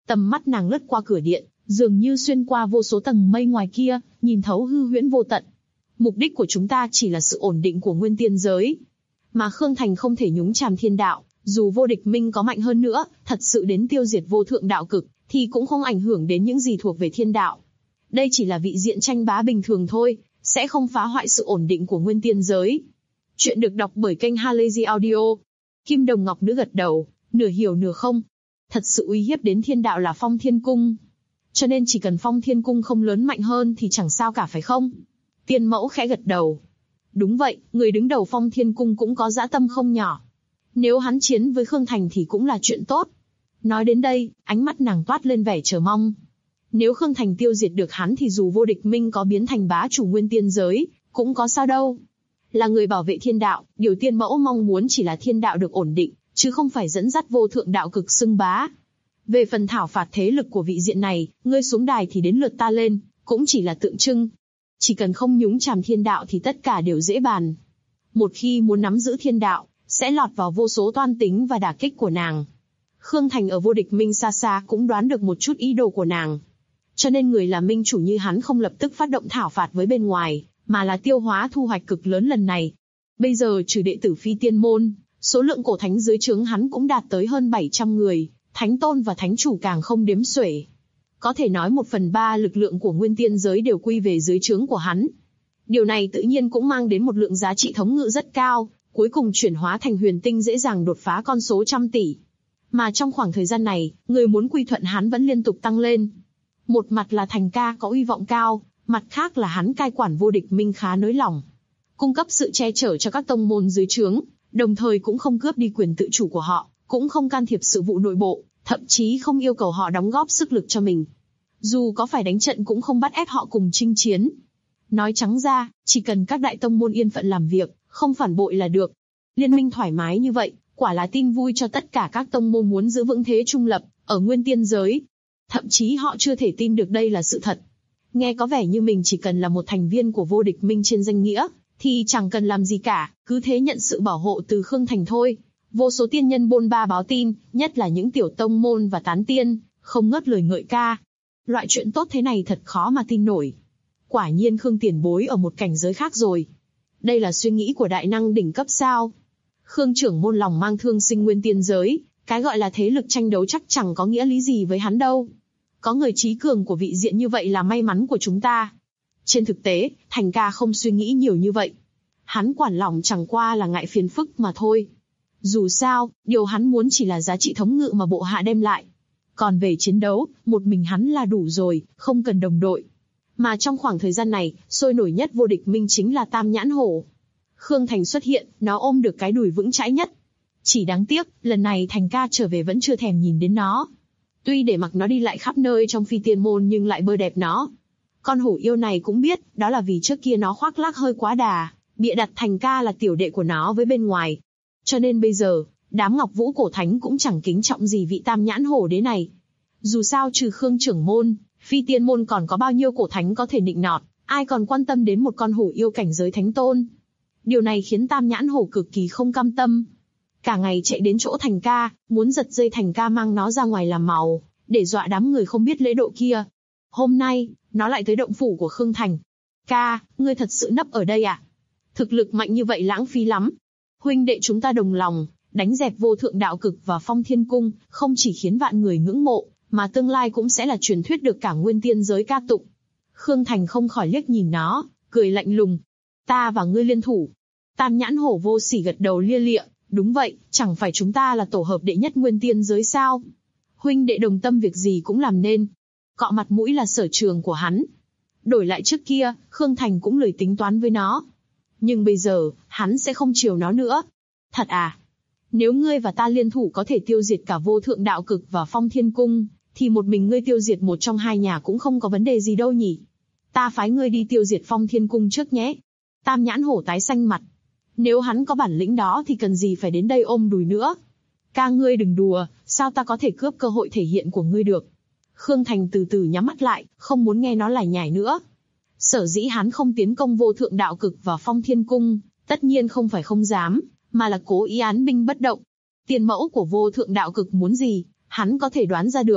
Tầm mắt nàng lướt qua cửa điện, dường như xuyên qua vô số tầng mây ngoài kia, nhìn thấu hư huyễn vô tận. Mục đích của chúng ta chỉ là sự ổn định của nguyên tiên giới. Mà Khương Thành không thể nhúng chàm thiên đạo, dù vô địch minh có mạnh hơn nữa, thật sự đến tiêu diệt vô thượng đạo cực, thì cũng không ảnh hưởng đến những gì thuộc về thiên đạo. Đây chỉ là vị diện tranh bá bình thường thôi, sẽ không phá hoại sự ổn định của nguyên tiên giới. Chuyện được đọc bởi kênh Halazy Audio. Kim Đồng Ngọc Nữ gật đầu, nửa hiểu nửa không. Thật sự uy hiếp đến thiên đạo là Phong Thiên Cung. Cho nên chỉ cần Phong Thiên Cung không lớn mạnh hơn thì chẳng sao cả phải không? Tiên Mẫu khẽ gật đầu. Đúng vậy, người đứng đầu Phong Thiên Cung cũng có dã tâm không nhỏ. Nếu hắn chiến với Khương Thành thì cũng là chuyện tốt. Nói đến đây, ánh mắt nàng toát lên vẻ chờ mong. Nếu Khương Thành tiêu diệt được hắn thì dù vô địch minh có biến thành bá chủ nguyên tiên giới, cũng có sao đâu. Là người bảo vệ thiên đạo, điều Tiên Mẫu mong muốn chỉ là thiên đạo được ổn định, chứ không phải dẫn dắt vô thượng đạo cực xưng bá. Về phần thảo phạt thế lực của vị diện này, ngươi xuống đài thì đến lượt ta lên, cũng chỉ là tượng trưng. Chỉ cần không nhúng chàm thiên đạo thì tất cả đều dễ bàn. Một khi muốn nắm giữ thiên đạo, sẽ lọt vào vô số toan tính và đả kích của nàng. Khương Thành ở vô địch minh xa xa cũng đoán được một chút ý đồ của nàng. Cho nên người là minh chủ như hắn không lập tức phát động thảo phạt với bên ngoài, mà là tiêu hóa thu hoạch cực lớn lần này. Bây giờ trừ đệ tử phi tiên môn, số lượng cổ thánh dưới trướng hắn cũng đạt tới hơn 700 người, thánh tôn và thánh chủ càng không đếm xuể. Có thể nói 1/3 lực lượng của nguyên tiên giới đều quy về dưới trướng của hắn. Điều này tự nhiên cũng mang đến một lượng giá trị thống ngự rất cao, cuối cùng chuyển hóa thành huyền tinh dễ dàng đột phá con số trăm tỷ. Mà trong khoảng thời gian này, người muốn quy thuận hắn vẫn liên tục tăng lên. Một mặt là Thành Ca có uy vọng cao, mặt khác là hắn cai quản vô địch minh khá nới lỏng. Cung cấp sự che chở cho các tông môn dưới trướng, đồng thời cũng không cướp đi quyền tự chủ của họ, cũng không can thiệp sự vụ nội bộ, thậm chí không yêu cầu họ đóng góp sức lực cho mình. Dù có phải đánh trận cũng không bắt ép họ cùng chinh chiến. Nói trắng ra, chỉ cần các đại tông môn yên phận làm việc, không phản bội là được. Liên minh thoải mái như vậy, quả là tin vui cho tất cả các tông môn muốn giữ vững thế trung lập, ở nguyên tiên giới. Thậm chí họ chưa thể tin được đây là sự thật. Nghe có vẻ như mình chỉ cần là một thành viên của vô địch minh trên danh nghĩa, thì chẳng cần làm gì cả, cứ thế nhận sự bảo hộ từ Khương Thành thôi. Vô số tiên nhân bôn ba báo tin, nhất là những tiểu tông môn và tán tiên, không ngớt lời ngợi ca. Loại chuyện tốt thế này thật khó mà tin nổi. Quả nhiên Khương tiền bối ở một cảnh giới khác rồi. Đây là suy nghĩ của đại năng đỉnh cấp sao? Khương trưởng môn lòng mang thương sinh nguyên tiên giới, cái gọi là thế lực tranh đấu chắc chẳng có nghĩa lý gì với hắn đâu. Có người trí cường của vị diện như vậy là may mắn của chúng ta. Trên thực tế, Thành Ca không suy nghĩ nhiều như vậy. Hắn quản lòng chẳng qua là ngại phiền phức mà thôi. Dù sao, điều hắn muốn chỉ là giá trị thống ngự mà bộ hạ đem lại. Còn về chiến đấu, một mình hắn là đủ rồi, không cần đồng đội. Mà trong khoảng thời gian này, sôi nổi nhất vô địch minh chính là Tam Nhãn Hổ. Khương Thành xuất hiện, nó ôm được cái đùi vững chãi nhất. Chỉ đáng tiếc, lần này Thành Ca trở về vẫn chưa thèm nhìn đến nó. Tuy để mặc nó đi lại khắp nơi trong phi tiên môn nhưng lại bơi đẹp nó. Con hổ yêu này cũng biết, đó là vì trước kia nó khoác lác hơi quá đà, bịa đặt Thành Ca là tiểu đệ của nó với bên ngoài. Cho nên bây giờ, đám Ngọc Vũ cổ thánh cũng chẳng kính trọng gì vị Tam Nhãn Hổ đế này. Dù sao trừ Khương trưởng môn, phi tiên môn còn có bao nhiêu cổ thánh có thể nịnh nọt, ai còn quan tâm đến một con hổ yêu cảnh giới thánh tôn. Điều này khiến Tam Nhãn Hổ cực kỳ không cam tâm. Cả ngày chạy đến chỗ Thành Ca, muốn giật dây Thành Ca mang nó ra ngoài làm màu, để dọa đám người không biết lễ độ kia. Hôm nay, nó lại tới động phủ của Khương Thành. Ca, ngươi thật sự nấp ở đây à? Thực lực mạnh như vậy lãng phí lắm. Huynh đệ chúng ta đồng lòng, đánh dẹp vô thượng đạo cực và Phong Thiên Cung, không chỉ khiến vạn người ngưỡng mộ, mà tương lai cũng sẽ là truyền thuyết được cả nguyên tiên giới ca tụng. Khương Thành không khỏi liếc nhìn nó, cười lạnh lùng. Ta và ngươi liên thủ. Tam Nhãn Hổ vô sỉ gật đầu lia lịa. Đúng vậy, chẳng phải chúng ta là tổ hợp đệ nhất nguyên tiên giới sao? Huynh đệ đồng tâm việc gì cũng làm nên. Cọ mặt mũi là sở trường của hắn. Đổi lại trước kia, Khương Thành cũng lười tính toán với nó. Nhưng bây giờ, hắn sẽ không chiều nó nữa. Thật à? Nếu ngươi và ta liên thủ có thể tiêu diệt cả vô thượng đạo cực và Phong Thiên Cung, thì một mình ngươi tiêu diệt một trong hai nhà cũng không có vấn đề gì đâu nhỉ? Ta phái ngươi đi tiêu diệt Phong Thiên Cung trước nhé. Tam Nhãn Hổ tái xanh mặt. Nếu hắn có bản lĩnh đó thì cần gì phải đến đây ôm đùi nữa. Ca ngươi đừng đùa, sao ta có thể cướp cơ hội thể hiện của ngươi được. Khương Thành từ từ nhắm mắt lại, không muốn nghe nó lải nhải nữa. Sở dĩ hắn không tiến công vô thượng đạo cực và Phong Thiên Cung, tất nhiên không phải không dám, mà là cố ý án binh bất động. Tiền mẫu của vô thượng đạo cực muốn gì, hắn có thể đoán ra được.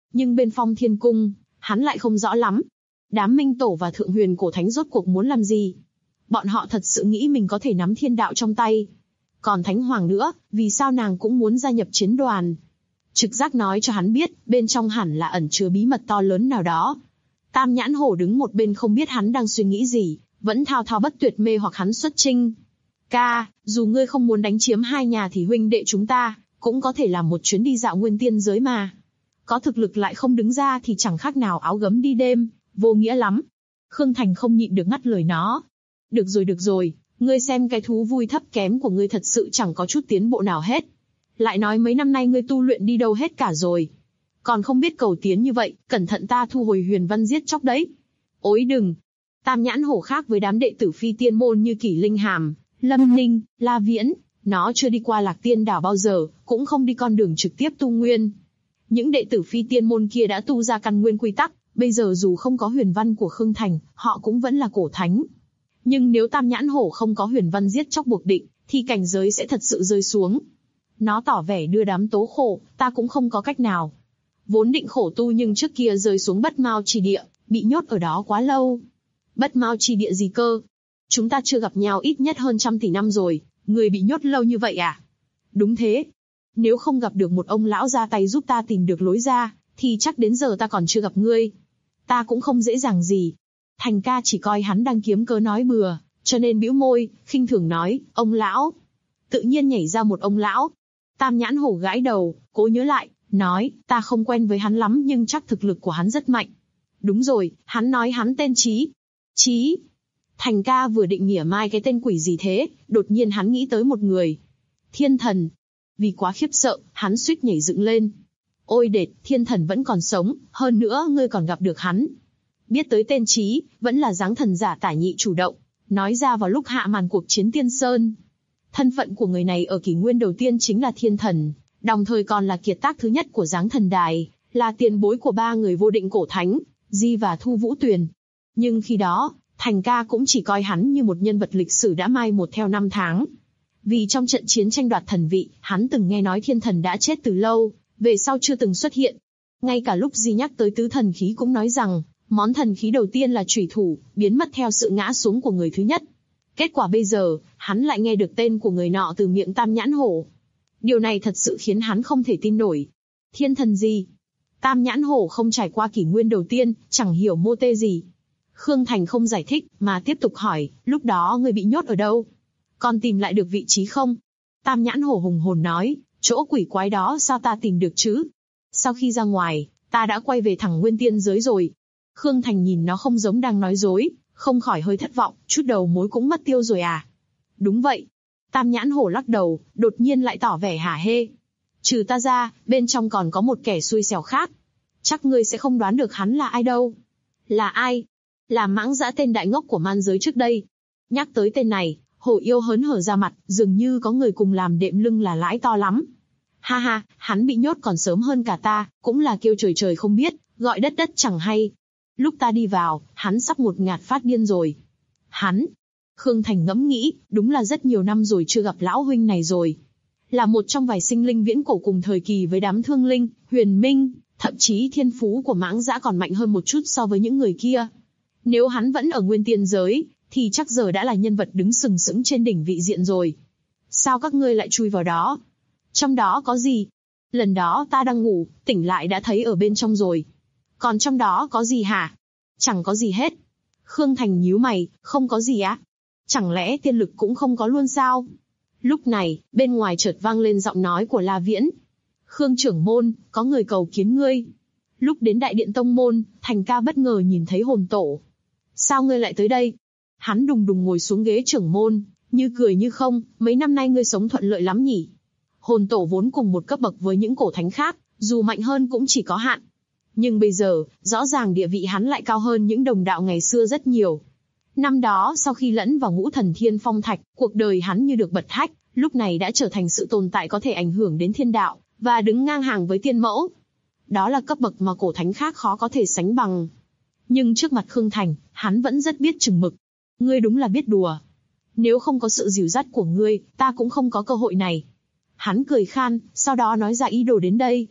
Nhưng bên Phong Thiên Cung, hắn lại không rõ lắm. Đám Minh Tổ và Thượng Huyền Cổ Thánh rốt cuộc muốn làm gì? Bọn họ thật sự nghĩ mình có thể nắm thiên đạo trong tay. Còn Thánh Hoàng nữa, vì sao nàng cũng muốn gia nhập chiến đoàn? Trực giác nói cho hắn biết, bên trong hẳn là ẩn chứa bí mật to lớn nào đó. Tam Nhãn Hổ đứng một bên không biết hắn đang suy nghĩ gì, vẫn thao thao bất tuyệt mê hoặc hắn xuất chinh. Ca, dù ngươi không muốn đánh chiếm hai nhà thì huynh đệ chúng ta cũng có thể làm một chuyến đi dạo nguyên tiên giới mà. Có thực lực lại không đứng ra thì chẳng khác nào áo gấm đi đêm, vô nghĩa lắm. Khương Thành không nhịn được ngắt lời nó. Được rồi, ngươi xem cái thú vui thấp kém của ngươi thật sự chẳng có chút tiến bộ nào hết. Lại nói mấy năm nay ngươi tu luyện đi đâu hết cả rồi. Còn không biết cầu tiến như vậy, cẩn thận ta thu hồi huyền văn giết chóc đấy. Ối đừng. Tam Nhãn Hổ khác với đám đệ tử phi tiên môn như Kỷ Linh Hàm, Lâm Ninh, La Viễn, nó chưa đi qua Lạc Tiên đảo bao giờ, cũng không đi con đường trực tiếp tu nguyên. Những đệ tử phi tiên môn kia đã tu ra căn nguyên quy tắc, bây giờ dù không có huyền văn của Khương Thành, họ cũng vẫn là cổ thánh. Nhưng nếu Tam Nhãn Hổ không có huyền văn giết chóc buộc định, thì cảnh giới sẽ thật sự rơi xuống. Nó tỏ vẻ đưa đám tố khổ, ta cũng không có cách nào. Vốn định khổ tu nhưng trước kia rơi xuống Bất Mao Chi Địa, bị nhốt ở đó quá lâu. Bất Mao Chi Địa gì cơ? Chúng ta chưa gặp nhau ít nhất hơn 100 tỷ năm rồi, người bị nhốt lâu như vậy à? Đúng thế. Nếu không gặp được một ông lão ra tay giúp ta tìm được lối ra, thì chắc đến giờ ta còn chưa gặp ngươi. Ta cũng không dễ dàng gì. Thành ca chỉ coi hắn đang kiếm cớ nói bừa, cho nên bĩu môi, khinh thường nói, ông lão. Tự nhiên nhảy ra một ông lão. Tam Nhãn Hổ gãi đầu, cố nhớ lại, nói, ta không quen với hắn lắm nhưng chắc thực lực của hắn rất mạnh. Đúng rồi, hắn nói hắn tên Chí. Chí. Thành ca vừa định mỉa mai cái tên quỷ gì thế, đột nhiên hắn nghĩ tới một người. Thiên Thần. Vì quá khiếp sợ, hắn suýt nhảy dựng lên. Ôi đệt, Thiên Thần vẫn còn sống, hơn nữa ngươi còn gặp được hắn. Biết tới tên Chí, vẫn là dáng thần giả Tả Nhị chủ động, nói ra vào lúc hạ màn cuộc chiến Tiên Sơn. Thân phận của người này ở kỷ nguyên đầu tiên chính là Thiên Thần, đồng thời còn là kiệt tác thứ nhất của dáng thần đài, là tiền bối của ba người vô định cổ thánh, Di và Thu Vũ Tuyền. Nhưng khi đó, Thành ca cũng chỉ coi hắn như một nhân vật lịch sử đã mai một theo năm tháng. Vì trong trận chiến tranh đoạt thần vị, hắn từng nghe nói Thiên Thần đã chết từ lâu, về sau chưa từng xuất hiện. Ngay cả lúc Di nhắc tới tứ thần khí cũng nói rằng, món thần khí đầu tiên là chủy thủ, biến mất theo sự ngã xuống của người thứ nhất. Kết quả bây giờ, hắn lại nghe được tên của người nọ từ miệng Tam Nhãn Hổ. Điều này thật sự khiến hắn không thể tin nổi. Thiên thần gì? Tam Nhãn Hổ không trải qua kỷ nguyên đầu tiên, chẳng hiểu mô tê gì. Khương Thành không giải thích, mà tiếp tục hỏi, lúc đó người bị nhốt ở đâu? Còn tìm lại được vị trí không? Tam Nhãn Hổ hùng hồn nói, chỗ quỷ quái đó sao ta tìm được chứ? Sau khi ra ngoài, ta đã quay về thẳng nguyên tiên giới rồi. Khương Thành nhìn nó không giống đang nói dối, không khỏi hơi thất vọng, chút đầu mối cũng mất tiêu rồi à? Đúng vậy. Tam Nhãn Hổ lắc đầu, đột nhiên lại tỏ vẻ hả hê. Trừ ta ra, bên trong còn có một kẻ xui xẻo khác. Chắc ngươi sẽ không đoán được hắn là ai đâu. Là ai? Là Mãng Dã tên đại ngốc của man giới trước đây. Nhắc tới tên này, Hổ Yêu hớn hở ra mặt, dường như có người cùng làm đệm lưng là lãi to lắm. Ha ha, hắn bị nhốt còn sớm hơn cả ta, cũng là kêu trời trời không biết, gọi đất đất chẳng hay. Lúc ta đi vào, hắn sắp một ngạt phát điên rồi. Hắn? Khương Thành ngẫm nghĩ, đúng là rất nhiều năm rồi chưa gặp lão huynh này rồi. Là một trong vài sinh linh viễn cổ cùng thời kỳ với đám Thương Linh, Huyền Minh, thậm chí thiên phú của Mãng Dã còn mạnh hơn một chút so với những người kia. Nếu hắn vẫn ở nguyên tiên giới, thì chắc giờ đã là nhân vật đứng sừng sững trên đỉnh vị diện rồi. Sao các ngươi lại chui vào đó? Trong đó có gì? Lần đó ta đang ngủ, tỉnh lại đã thấy ở bên trong rồi. Còn trong đó có gì hả? Chẳng có gì hết. Khương Thành nhíu mày, không có gì á? Chẳng lẽ tiên lực cũng không có luôn sao? Lúc này, bên ngoài chợt vang lên giọng nói của La Viễn. Khương trưởng môn, có người cầu kiến ngươi. Lúc đến đại điện tông môn, Thành ca bất ngờ nhìn thấy hồn tổ. Sao ngươi lại tới đây? Hắn đùng đùng ngồi xuống ghế trưởng môn, như cười như không, mấy năm nay ngươi sống thuận lợi lắm nhỉ? Hồn tổ vốn cùng một cấp bậc với những cổ thánh khác, dù mạnh hơn cũng chỉ có hạn. Nhưng bây giờ, rõ ràng địa vị hắn lại cao hơn những đồng đạo ngày xưa rất nhiều. Năm đó, sau khi lẫn vào ngũ thần thiên phong thạch, cuộc đời hắn như được bật hách, lúc này đã trở thành sự tồn tại có thể ảnh hưởng đến thiên đạo, và đứng ngang hàng với tiên mẫu. Đó là cấp bậc mà cổ thánh khác khó có thể sánh bằng. Nhưng trước mặt Khương Thành, hắn vẫn rất biết chừng mực. Ngươi đúng là biết đùa. Nếu không có sự dìu dắt của ngươi, ta cũng không có cơ hội này. Hắn cười khan, sau đó nói ra ý đồ đến đây.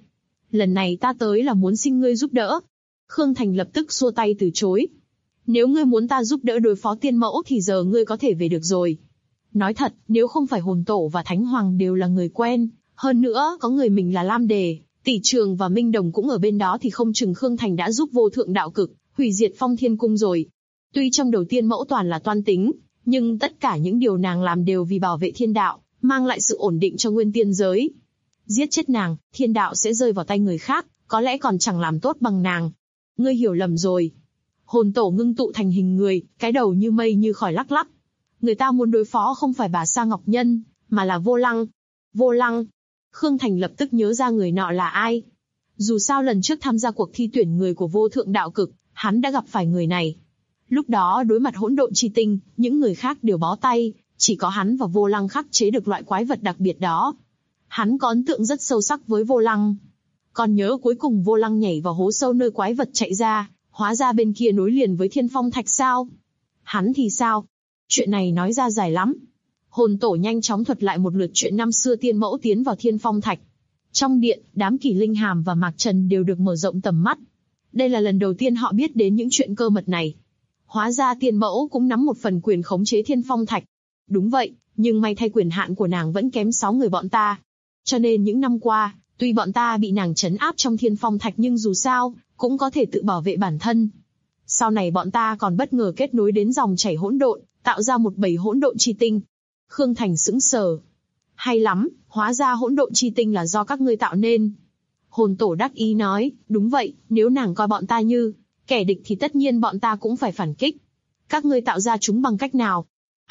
lần này ta tới là muốn xin ngươi giúp đỡ. Khương Thành lập tức xua tay từ chối. Nếu ngươi muốn ta giúp đỡ đối phó tiên mẫu thì giờ ngươi có thể về được rồi. Nói thật, nếu không phải hồn tổ và thánh hoàng đều là người quen, hơn nữa có người mình là Lam Đề, Tỷ Trường và Minh Đồng cũng ở bên đó thì không chừng Khương Thành đã giúp vô thượng đạo cực, hủy diệt Phong Thiên Cung rồi. Tuy trong đầu tiên mẫu toàn là toan tính, nhưng tất cả những điều nàng làm đều vì bảo vệ thiên đạo, mang lại sự ổn định cho nguyên tiên giới. Giết chết nàng, thiên đạo sẽ rơi vào tay người khác, có lẽ còn chẳng làm tốt bằng nàng. Ngươi hiểu lầm rồi. Hồn tổ ngưng tụ thành hình người, cái đầu như mây như khói lắc lắc. Người ta muốn đối phó không phải bà Sa Ngọc Nhân, mà là Vô Lăng. Vô Lăng. Khương Thành lập tức nhớ ra người nọ là ai. Dù sao lần trước tham gia cuộc thi tuyển người của vô thượng đạo cực, hắn đã gặp phải người này. Lúc đó đối mặt hỗn độn chi tinh, những người khác đều bó tay, chỉ có hắn và Vô Lăng khắc chế được loại quái vật đặc biệt đó. Hắn có ấn tượng rất sâu sắc với Vô Lăng. Còn nhớ cuối cùng Vô Lăng nhảy vào hố sâu nơi quái vật chạy ra, hóa ra bên kia nối liền với Thiên Phong Thạch sao? Hắn thì sao? Chuyện này nói ra dài lắm. Hồn tổ nhanh chóng thuật lại một lượt chuyện năm xưa tiên mẫu tiến vào Thiên Phong Thạch. Trong điện, đám Kỷ Linh Hàm và Mạc Trần đều được mở rộng tầm mắt. Đây là lần đầu tiên họ biết đến những chuyện cơ mật này. Hóa ra tiên mẫu cũng nắm một phần quyền khống chế Thiên Phong Thạch. Đúng vậy, nhưng may thay quyền hạn của nàng vẫn kém 6 người bọn ta. Cho nên những năm qua, tuy bọn ta bị nàng trấn áp trong Thiên Phong Thạch nhưng dù sao, cũng có thể tự bảo vệ bản thân. Sau này bọn ta còn bất ngờ kết nối đến dòng chảy hỗn độn, tạo ra một bầy hỗn độn chi tinh. Khương Thành sững sờ. Hay lắm, hóa ra hỗn độn chi tinh là do các ngươi tạo nên. Hồn tổ đắc ý nói, đúng vậy, nếu nàng coi bọn ta như kẻ địch thì tất nhiên bọn ta cũng phải phản kích. Các ngươi tạo ra chúng bằng cách nào?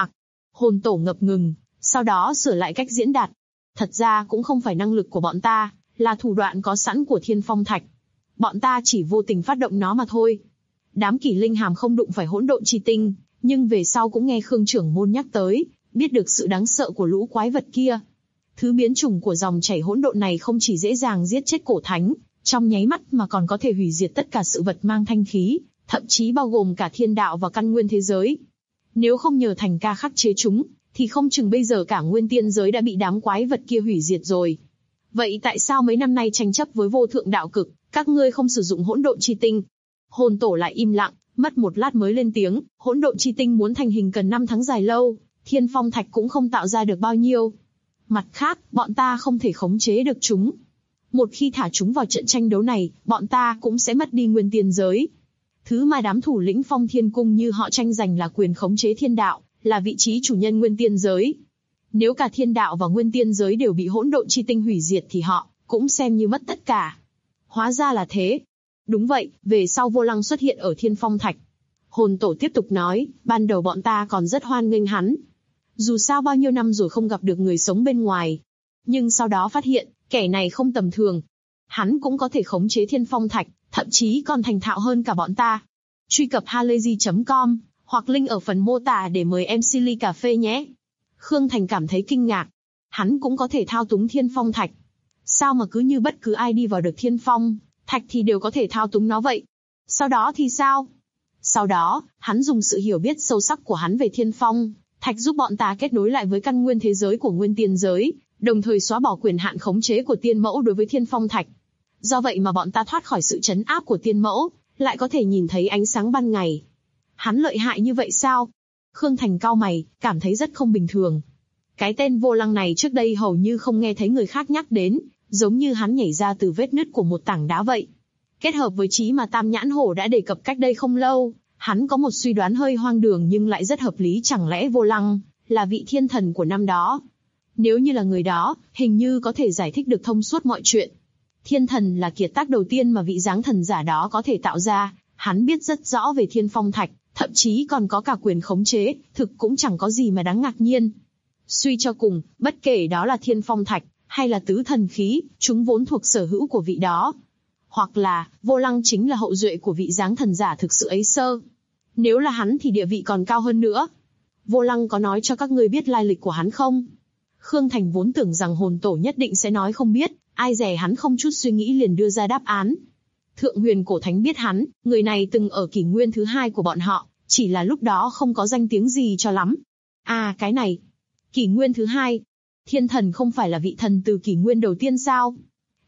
Hồn tổ ngập ngừng, sau đó sửa lại cách diễn đạt. Thật ra cũng không phải năng lực của bọn ta, là thủ đoạn có sẵn của Thiên Phong Thạch. Bọn ta chỉ vô tình phát động nó mà thôi. Đám Kỷ Linh Hàm không đụng phải hỗn độn chi tinh, nhưng về sau cũng nghe Khương trưởng môn nhắc tới, biết được sự đáng sợ của lũ quái vật kia. Thứ biến chủng của dòng chảy hỗn độn này không chỉ dễ dàng giết chết cổ thánh, trong nháy mắt mà còn có thể hủy diệt tất cả sự vật mang thanh khí, thậm chí bao gồm cả thiên đạo và căn nguyên thế giới. Nếu không nhờ Thành ca khắc chế chúng, thì không chừng bây giờ cả nguyên tiên giới đã bị đám quái vật kia hủy diệt rồi. Vậy tại sao mấy năm nay tranh chấp với vô thượng đạo cực, các ngươi không sử dụng hỗn độn chi tinh? Hồn tổ lại im lặng, mất một lát mới lên tiếng, hỗn độn chi tinh muốn thành hình cần 5 tháng dài lâu, Thiên Phong Thạch cũng không tạo ra được bao nhiêu. Mặt khác, bọn ta không thể khống chế được chúng. Một khi thả chúng vào trận tranh đấu này, bọn ta cũng sẽ mất đi nguyên tiên giới. Thứ mà đám thủ lĩnh Phong Thiên Cung như họ tranh giành là quyền khống chế thiên đạo, là vị trí chủ nhân nguyên tiên giới. Nếu cả thiên đạo và nguyên tiên giới đều bị hỗn độn chi tinh hủy diệt thì họ cũng xem như mất tất cả. Hóa ra là thế. Đúng vậy, về sau Vô Lăng xuất hiện ở Thiên Phong Thạch. Hồn tổ tiếp tục nói, ban đầu bọn ta còn rất hoan nghênh hắn. Dù sao bao nhiêu năm rồi không gặp được người sống bên ngoài. Nhưng sau đó phát hiện, kẻ này không tầm thường. Hắn cũng có thể khống chế Thiên Phong Thạch, thậm chí còn thành thạo hơn cả bọn ta. Truy cập halayzi.com, hoặc link ở phần mô tả để mời MC ly cà phê nhé. Khương Thành cảm thấy kinh ngạc. Hắn cũng có thể thao túng Thiên Phong Thạch. Sao mà cứ như bất cứ ai đi vào được Thiên Phong Thạch thì đều có thể thao túng nó vậy? Sau đó thì sao? Sau đó, hắn dùng sự hiểu biết sâu sắc của hắn về Thiên Phong Thạch giúp bọn ta kết nối lại với căn nguyên thế giới của nguyên tiên giới, đồng thời xóa bỏ quyền hạn khống chế của tiên mẫu đối với Thiên Phong Thạch. Do vậy mà bọn ta thoát khỏi sự trấn áp của tiên mẫu, lại có thể nhìn thấy ánh sáng ban ngày. Hắn lợi hại như vậy sao? Khương Thành cau mày, cảm thấy rất không bình thường. Cái tên Vô Lăng này trước đây hầu như không nghe thấy người khác nhắc đến, giống như hắn nhảy ra từ vết nứt của một tảng đá vậy. Kết hợp với trí mà Tam Nhãn Hổ đã đề cập cách đây không lâu, hắn có một suy đoán hơi hoang đường nhưng lại rất hợp lý, chẳng lẽ Vô Lăng là vị thiên thần của năm đó? Nếu như là người đó, hình như có thể giải thích được thông suốt mọi chuyện. Thiên thần là kiệt tác đầu tiên mà vị dáng thần giả đó có thể tạo ra, hắn biết rất rõ về Thiên Phong Thạch, thậm chí còn có cả quyền khống chế, thực cũng chẳng có gì mà đáng ngạc nhiên. Suy cho cùng, bất kể đó là Thiên Phong Thạch, hay là tứ thần khí, chúng vốn thuộc sở hữu của vị đó. Hoặc là, Vô Lăng chính là hậu duệ của vị dáng thần giả thực sự ấy sơ. Nếu là hắn thì địa vị còn cao hơn nữa. Vô Lăng có nói cho các ngươi biết lai lịch của hắn không? Khương Thành vốn tưởng rằng hồn tổ nhất định sẽ nói không biết, ai dè hắn không chút suy nghĩ liền đưa ra đáp án. Thượng Huyền Cổ Thánh biết hắn, người này từng ở kỷ nguyên thứ 2 của bọn họ, chỉ là lúc đó không có danh tiếng gì cho lắm. À cái này, kỷ nguyên thứ 2, thiên thần không phải là vị thần từ kỷ nguyên đầu tiên sao?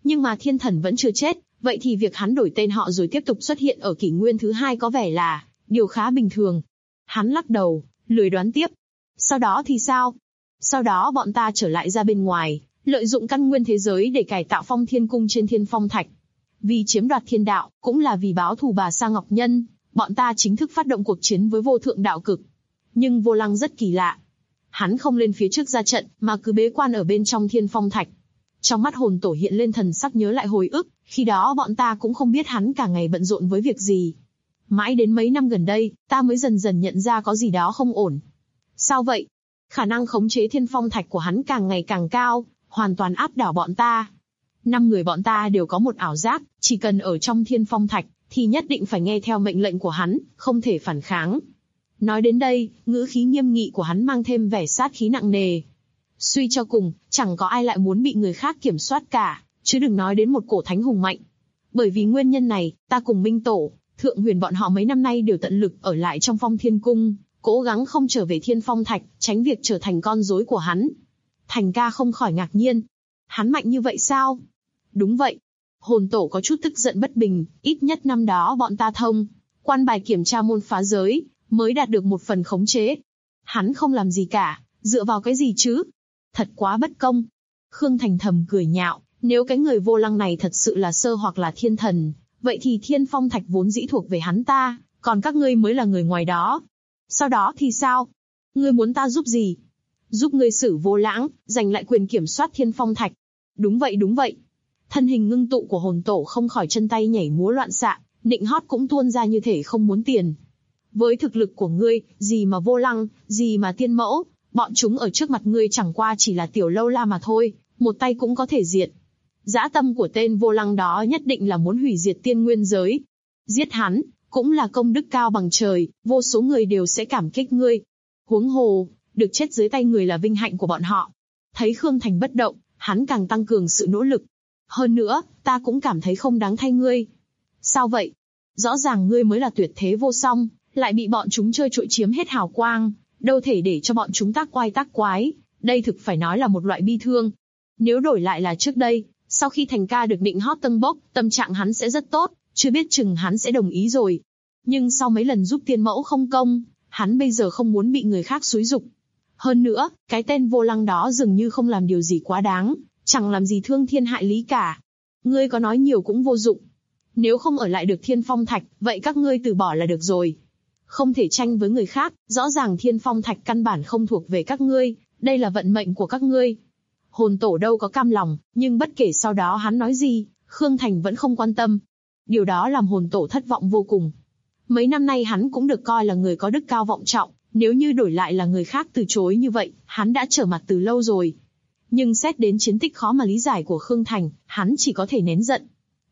Nhưng mà thiên thần vẫn chưa chết, vậy thì việc hắn đổi tên họ rồi tiếp tục xuất hiện ở kỷ nguyên thứ hai có vẻ là điều khá bình thường. Hắn lắc đầu, lười đoán tiếp. Sau đó thì sao? Sau đó bọn ta trở lại ra bên ngoài, lợi dụng căn nguyên thế giới để cải tạo Phong Thiên Cung trên Thiên Phong Thạch. Vì chiếm đoạt thiên đạo, cũng là vì báo thù bà Sa Ngọc Nhân, bọn ta chính thức phát động cuộc chiến với vô thượng đạo cực. Nhưng Vô Lăng rất kỳ lạ. Hắn không lên phía trước ra trận, mà cứ bế quan ở bên trong Thiên Phong Thạch. Trong mắt hồn tổ hiện lên thần sắc nhớ lại hồi ức, khi đó bọn ta cũng không biết hắn cả ngày bận rộn với việc gì. Mãi đến mấy năm gần đây, ta mới dần dần nhận ra có gì đó không ổn. Sao vậy? Khả năng khống chế Thiên Phong Thạch của hắn càng ngày càng cao, hoàn toàn áp đảo bọn ta. 5 người bọn ta đều có một ảo giác, chỉ cần ở trong Thiên Phong Thạch, thì nhất định phải nghe theo mệnh lệnh của hắn, không thể phản kháng. Nói đến đây, ngữ khí nghiêm nghị của hắn mang thêm vẻ sát khí nặng nề. Suy cho cùng, chẳng có ai lại muốn bị người khác kiểm soát cả, chứ đừng nói đến một cổ thánh hùng mạnh. Bởi vì nguyên nhân này, ta cùng Minh Tổ, Thượng Huyền bọn họ mấy năm nay đều tận lực ở lại trong Phong Thiên Cung, cố gắng không trở về Thiên Phong Thạch, tránh việc trở thành con rối của hắn. Thành ca không khỏi ngạc nhiên. Hắn mạnh như vậy sao? Đúng vậy. Hồn tổ có chút tức giận bất bình, ít nhất năm đó bọn ta thông quan bài kiểm tra môn phá giới, mới đạt được một phần khống chế. Hắn không làm gì cả, dựa vào cái gì chứ? Thật quá bất công. Khương Thành thầm cười nhạo, nếu cái người Vô Lăng này thật sự là sơ hoặc là thiên thần, vậy thì Thiên Phong Thạch vốn dĩ thuộc về hắn ta, còn các ngươi mới là người ngoài đó. Sau đó thì sao? Ngươi muốn ta giúp gì? Giúp ngươi xử Vô Lãng, giành lại quyền kiểm soát Thiên Phong Thạch. Đúng vậy đúng vậy. Thân hình ngưng tụ của hồn tổ không khỏi chân tay nhảy múa loạn xạ, nịnh hót cũng tuôn ra như thể không muốn tiền. Với thực lực của ngươi, gì mà Vô Lăng, gì mà Tiên Mẫu, bọn chúng ở trước mặt ngươi chẳng qua chỉ là tiểu lâu la mà thôi, một tay cũng có thể diệt. Dã tâm của tên Vô Lăng đó nhất định là muốn hủy diệt tiên nguyên giới. Giết hắn, cũng là công đức cao bằng trời, vô số người đều sẽ cảm kích ngươi. Huống hồ, được chết dưới tay người là vinh hạnh của bọn họ. Thấy Khương Thành bất động, hắn càng tăng cường sự nỗ lực. Hơn nữa, ta cũng cảm thấy không đáng thay ngươi. Sao vậy? Rõ ràng ngươi mới là tuyệt thế vô song, lại bị bọn chúng chơi trội chiếm hết hào quang, đâu thể để cho bọn chúng tác oai tác quái, đây thực phải nói là một loại bi thương. Nếu đổi lại là trước đây, sau khi Thành ca được nịnh hót tâng bốc, tâm trạng hắn sẽ rất tốt, chưa biết chừng hắn sẽ đồng ý rồi. Nhưng sau mấy lần giúp Tiên Mẫu không công, hắn bây giờ không muốn bị người khác xúi giục. Hơn nữa, cái tên Vô Lăng đó dường như không làm điều gì quá đáng, chẳng làm gì thương thiên hại lý cả. Ngươi có nói nhiều cũng vô dụng. Nếu không ở lại được Thiên Phong Thạch, vậy các ngươi từ bỏ là được rồi. Không thể tranh với người khác, rõ ràng Thiên Phong Thạch căn bản không thuộc về các ngươi, đây là vận mệnh của các ngươi. Hồn tổ đâu có cam lòng, nhưng bất kể sau đó hắn nói gì, Khương Thành vẫn không quan tâm. Điều đó làm hồn tổ thất vọng vô cùng. Mấy năm nay hắn cũng được coi là người có đức cao vọng trọng, nếu như đổi lại là người khác từ chối như vậy, hắn đã trở mặt từ lâu rồi. Nhưng xét đến chiến tích khó mà lý giải của Khương Thành, hắn chỉ có thể nén giận.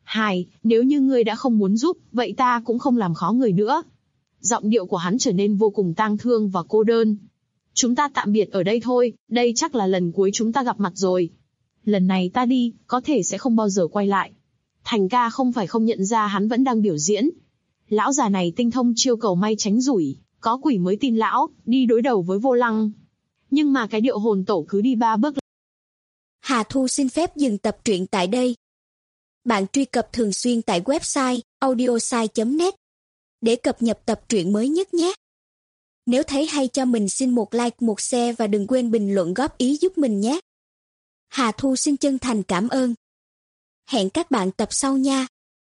Nếu như ngươi đã không muốn giúp, vậy ta cũng không làm khó người nữa. Giọng điệu của hắn trở nên vô cùng tang thương và cô đơn. Chúng ta tạm biệt ở đây thôi, đây chắc là lần cuối chúng ta gặp mặt rồi. Lần này ta đi, có thể sẽ không bao giờ quay lại. Thành ca không phải không nhận ra hắn vẫn đang biểu diễn. Lão già này tinh thông chiêu cầu may tránh rủi, có quỷ mới tin lão, đi đối đầu với Vô Lăng. Nhưng mà cái điệu hồn tổ cứ đi 3 bước. Hà Thu xin phép dừng tập truyện tại đây. Bạn truy cập thường xuyên tại website audiosai.net để cập nhật tập truyện mới nhất nhé. Nếu thấy hay cho mình xin một like, một share và đừng quên bình luận góp ý giúp mình nhé. Hà Thu xin chân thành cảm ơn. Hẹn các bạn tập sau nha.